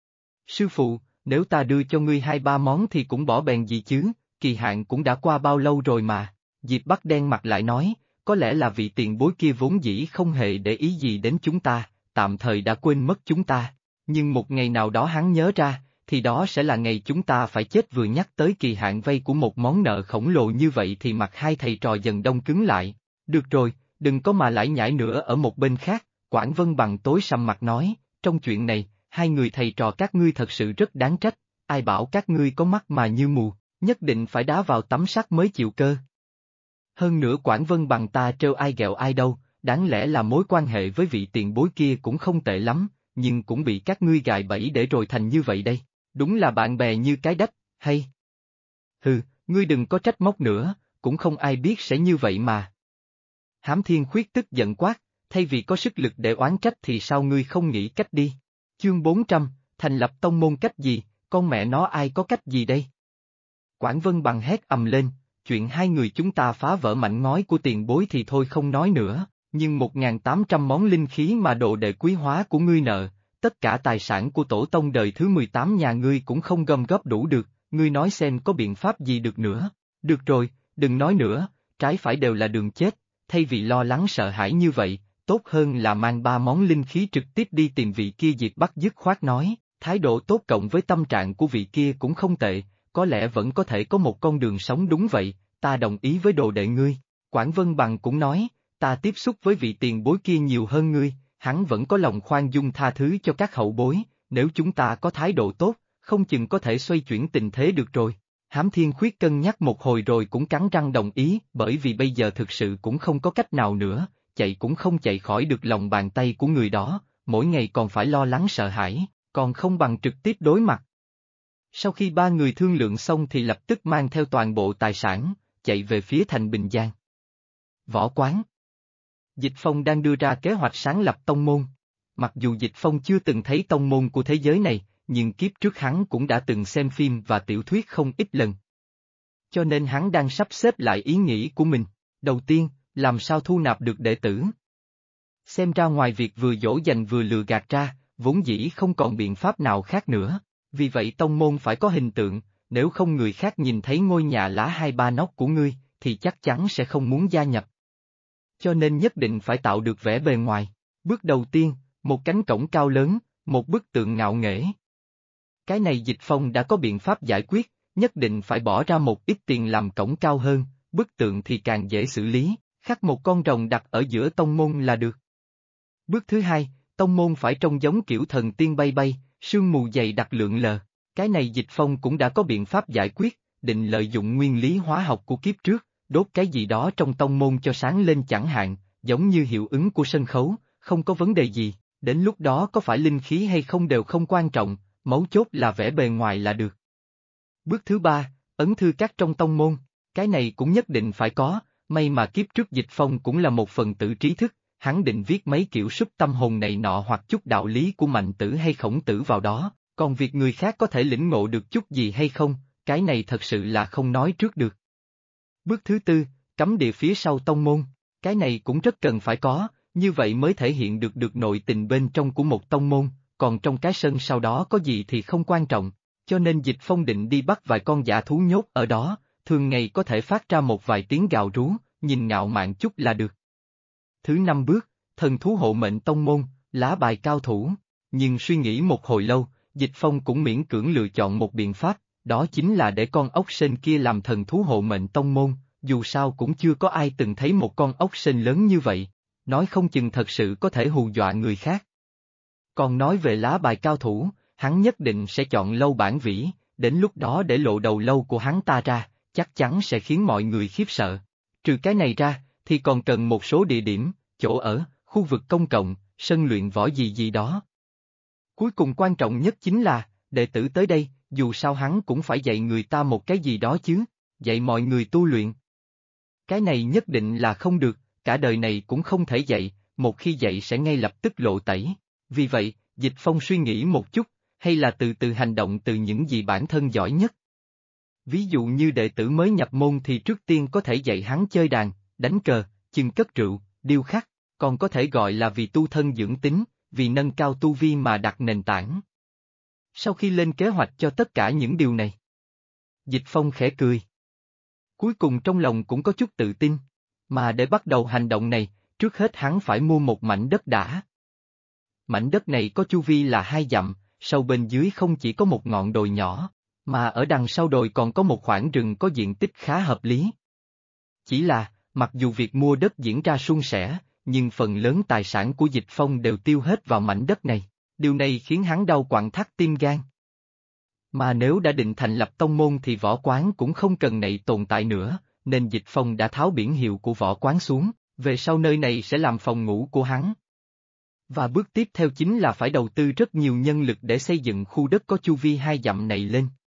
Sư phụ, nếu ta đưa cho ngươi 2-3 món thì cũng bỏ bèn gì chứ, kỳ hạn cũng đã qua bao lâu rồi mà. Diệp Bắc đen mặt lại nói, có lẽ là vị tiền bối kia vốn dĩ không hề để ý gì đến chúng ta, tạm thời đã quên mất chúng ta. Nhưng một ngày nào đó hắn nhớ ra, thì đó sẽ là ngày chúng ta phải chết. Vừa nhắc tới kỳ hạn vay của một món nợ khổng lồ như vậy thì mặt hai thầy trò dần đông cứng lại. Được rồi, đừng có mà lải nhải nữa. Ở một bên khác, Quảng Vân Bằng tối sầm mặt nói, trong chuyện này, hai người thầy trò các ngươi thật sự rất đáng trách, ai bảo các ngươi có mắt mà như mù, nhất định phải đá vào tấm sắt mới chịu cơ. Hơn nữa Quảng Vân Bằng ta trêu ai ghẹo ai đâu, đáng lẽ là mối quan hệ với vị tiền bối kia cũng không tệ lắm, nhưng cũng bị các ngươi gài bẫy để rồi thành như vậy đây, đúng là bạn bè như cái đách, hay? Hừ, ngươi đừng có trách móc nữa, cũng không ai biết sẽ như vậy mà. Hám Thiên Khuyết tức giận quát, thay vì có sức lực để oán trách thì sao ngươi không nghĩ cách đi? Chương 400, Thành lập tông môn cách gì, con mẹ nó ai có cách gì đây? Quảng Vân Bằng hét ầm lên, chuyện hai người chúng ta phá vỡ mảnh ngói của tiền bối thì thôi không nói nữa, nhưng 1.800 món linh khí mà đồ đệ quý hóa của ngươi nợ, tất cả tài sản của tổ tông đời thứ 18 nhà ngươi cũng không gom góp đủ được, ngươi nói xem có biện pháp gì được nữa. Được rồi, đừng nói nữa, trái phải đều là đường chết, thay vì lo lắng sợ hãi như vậy, tốt hơn là mang 3 món linh khí trực tiếp đi tìm vị kia. Diệp Bắc dứt khoát nói, thái độ tốt cộng với tâm trạng của vị kia cũng không tệ, có lẽ vẫn có thể có một con đường sống. Đúng vậy, ta đồng ý với đồ đệ ngươi. Quảng Vân Bằng cũng nói, ta tiếp xúc với vị tiền bối kia nhiều hơn ngươi, hắn vẫn có lòng khoan dung tha thứ cho các hậu bối, nếu chúng ta có thái độ tốt, không chừng có thể xoay chuyển tình thế được rồi. Hám Thiên Khuyết cân nhắc một hồi rồi cũng cắn răng đồng ý, bởi vì bây giờ thực sự cũng không có cách nào nữa, chạy cũng không chạy khỏi được lòng bàn tay của người đó, mỗi ngày còn phải lo lắng sợ hãi, còn không bằng trực tiếp đối mặt. Sau khi 3 người thương lượng xong thì lập tức mang theo toàn bộ tài sản, chạy về phía thành Bình Giang. Võ Quán. Dịch Phong đang đưa ra kế hoạch sáng lập tông môn. Mặc dù Dịch Phong chưa từng thấy tông môn của thế giới này, nhưng kiếp trước hắn cũng đã từng xem phim và tiểu thuyết không ít lần. Cho nên hắn đang sắp xếp lại ý nghĩ của mình. Đầu tiên, làm sao thu nạp được đệ tử. Xem ra ngoài việc vừa dỗ dành vừa lừa gạt ra, vốn dĩ không còn biện pháp nào khác nữa. Vì vậy tông môn phải có hình tượng, nếu không người khác nhìn thấy ngôi nhà lá 2-3 nóc của ngươi, thì chắc chắn sẽ không muốn gia nhập. Cho nên nhất định phải tạo được vẻ bề ngoài. Bước đầu tiên, một cánh cổng cao lớn, một bức tượng ngạo nghễ. Cái này Dịch Phong đã có biện pháp giải quyết, nhất định phải bỏ ra một ít tiền làm cổng cao hơn, bức tượng thì càng dễ xử lý, khắc một con rồng đặt ở giữa tông môn là được. Bước thứ hai, tông môn phải trông giống kiểu thần tiên bay bay, sương mù dày đặc lượn lờ. Cái này Dịch Phong cũng đã có biện pháp giải quyết, định lợi dụng nguyên lý hóa học của kiếp trước, đốt cái gì đó trong tông môn cho sáng lên chẳng hạn, giống như hiệu ứng của sân khấu, không có vấn đề gì, đến lúc đó có phải linh khí hay không đều không quan trọng, mấu chốt là vẻ bề ngoài là được. Bước thứ ba, ấn thư các trong tông môn, cái này cũng nhất định phải có, may mà kiếp trước Dịch Phong cũng là một phần tử trí thức, hắn định viết mấy kiểu súp tâm hồn này nọ hoặc chút đạo lý của Mạnh Tử hay Khổng Tử vào đó, còn việc người khác có thể lĩnh ngộ được chút gì hay không, cái này thật sự là không nói trước được. Bước thứ tư, cấm địa phía sau tông môn, cái này cũng rất cần phải có, như vậy mới thể hiện được nội tình bên trong của một tông môn, còn trong cái sân sau đó có gì thì không quan trọng, cho nên Dịch Phong định đi bắt vài con dã thú nhốt ở đó, thường ngày có thể phát ra một vài tiếng gào rú, nhìn ngạo mạn chút là được. Thứ 5 bước, thần thú hộ mệnh tông môn, lá bài cao thủ, nhưng suy nghĩ một hồi lâu, Dịch Phong cũng miễn cưỡng lựa chọn một biện pháp, đó chính là để con ốc sên kia làm thần thú hộ mệnh tông môn, dù sao cũng chưa có ai từng thấy một con ốc sên lớn như vậy, nói không chừng thật sự có thể hù dọa người khác. Còn nói về lá bài cao thủ, hắn nhất định sẽ chọn Lâu Bản Vĩ, đến lúc đó để lộ đầu lâu của hắn ta ra, chắc chắn sẽ khiến mọi người khiếp sợ. Trừ cái này ra, thì còn cần một số địa điểm, chỗ ở, khu vực công cộng, sân luyện võ gì gì đó. Cuối cùng quan trọng nhất chính là, đệ tử tới đây, dù sao hắn cũng phải dạy người ta một cái gì đó chứ, dạy mọi người tu luyện. Cái này nhất định là không được, cả đời này cũng không thể dạy, một khi dạy sẽ ngay lập tức lộ tẩy. Vì vậy, Dịch Phong suy nghĩ một chút, hay là từ từ hành động từ những gì bản thân giỏi nhất. Ví dụ như đệ tử mới nhập môn thì trước tiên có thể dạy hắn chơi đàn, đánh cờ, chừng cất rượu, điêu khắc, còn có thể gọi là vì tu thân dưỡng tính, vì nâng cao tu vi mà đặt nền tảng. Sau khi lên kế hoạch cho tất cả những điều này, Dịch Phong khẽ cười. Cuối cùng trong lòng cũng có chút tự tin, mà để bắt đầu hành động này, trước hết hắn phải mua một mảnh đất đã. Mảnh đất này có chu vi là 2 dặm, sâu bên dưới không chỉ có một ngọn đồi nhỏ, mà ở đằng sau đồi còn có một khoảng rừng có diện tích khá hợp lý. Chỉ là, mặc dù việc mua đất diễn ra suôn sẻ, nhưng phần lớn tài sản của Dịch Phong đều tiêu hết vào mảnh đất này, điều này khiến hắn đau quặn thắt tim gan. Mà nếu đã định thành lập tông môn thì võ quán cũng không cần này tồn tại nữa, nên Dịch Phong đã tháo biển hiệu của võ quán xuống, về sau nơi này sẽ làm phòng ngủ của hắn. Và bước tiếp theo chính là phải đầu tư rất nhiều nhân lực để xây dựng khu đất có chu vi 2 dặm này lên,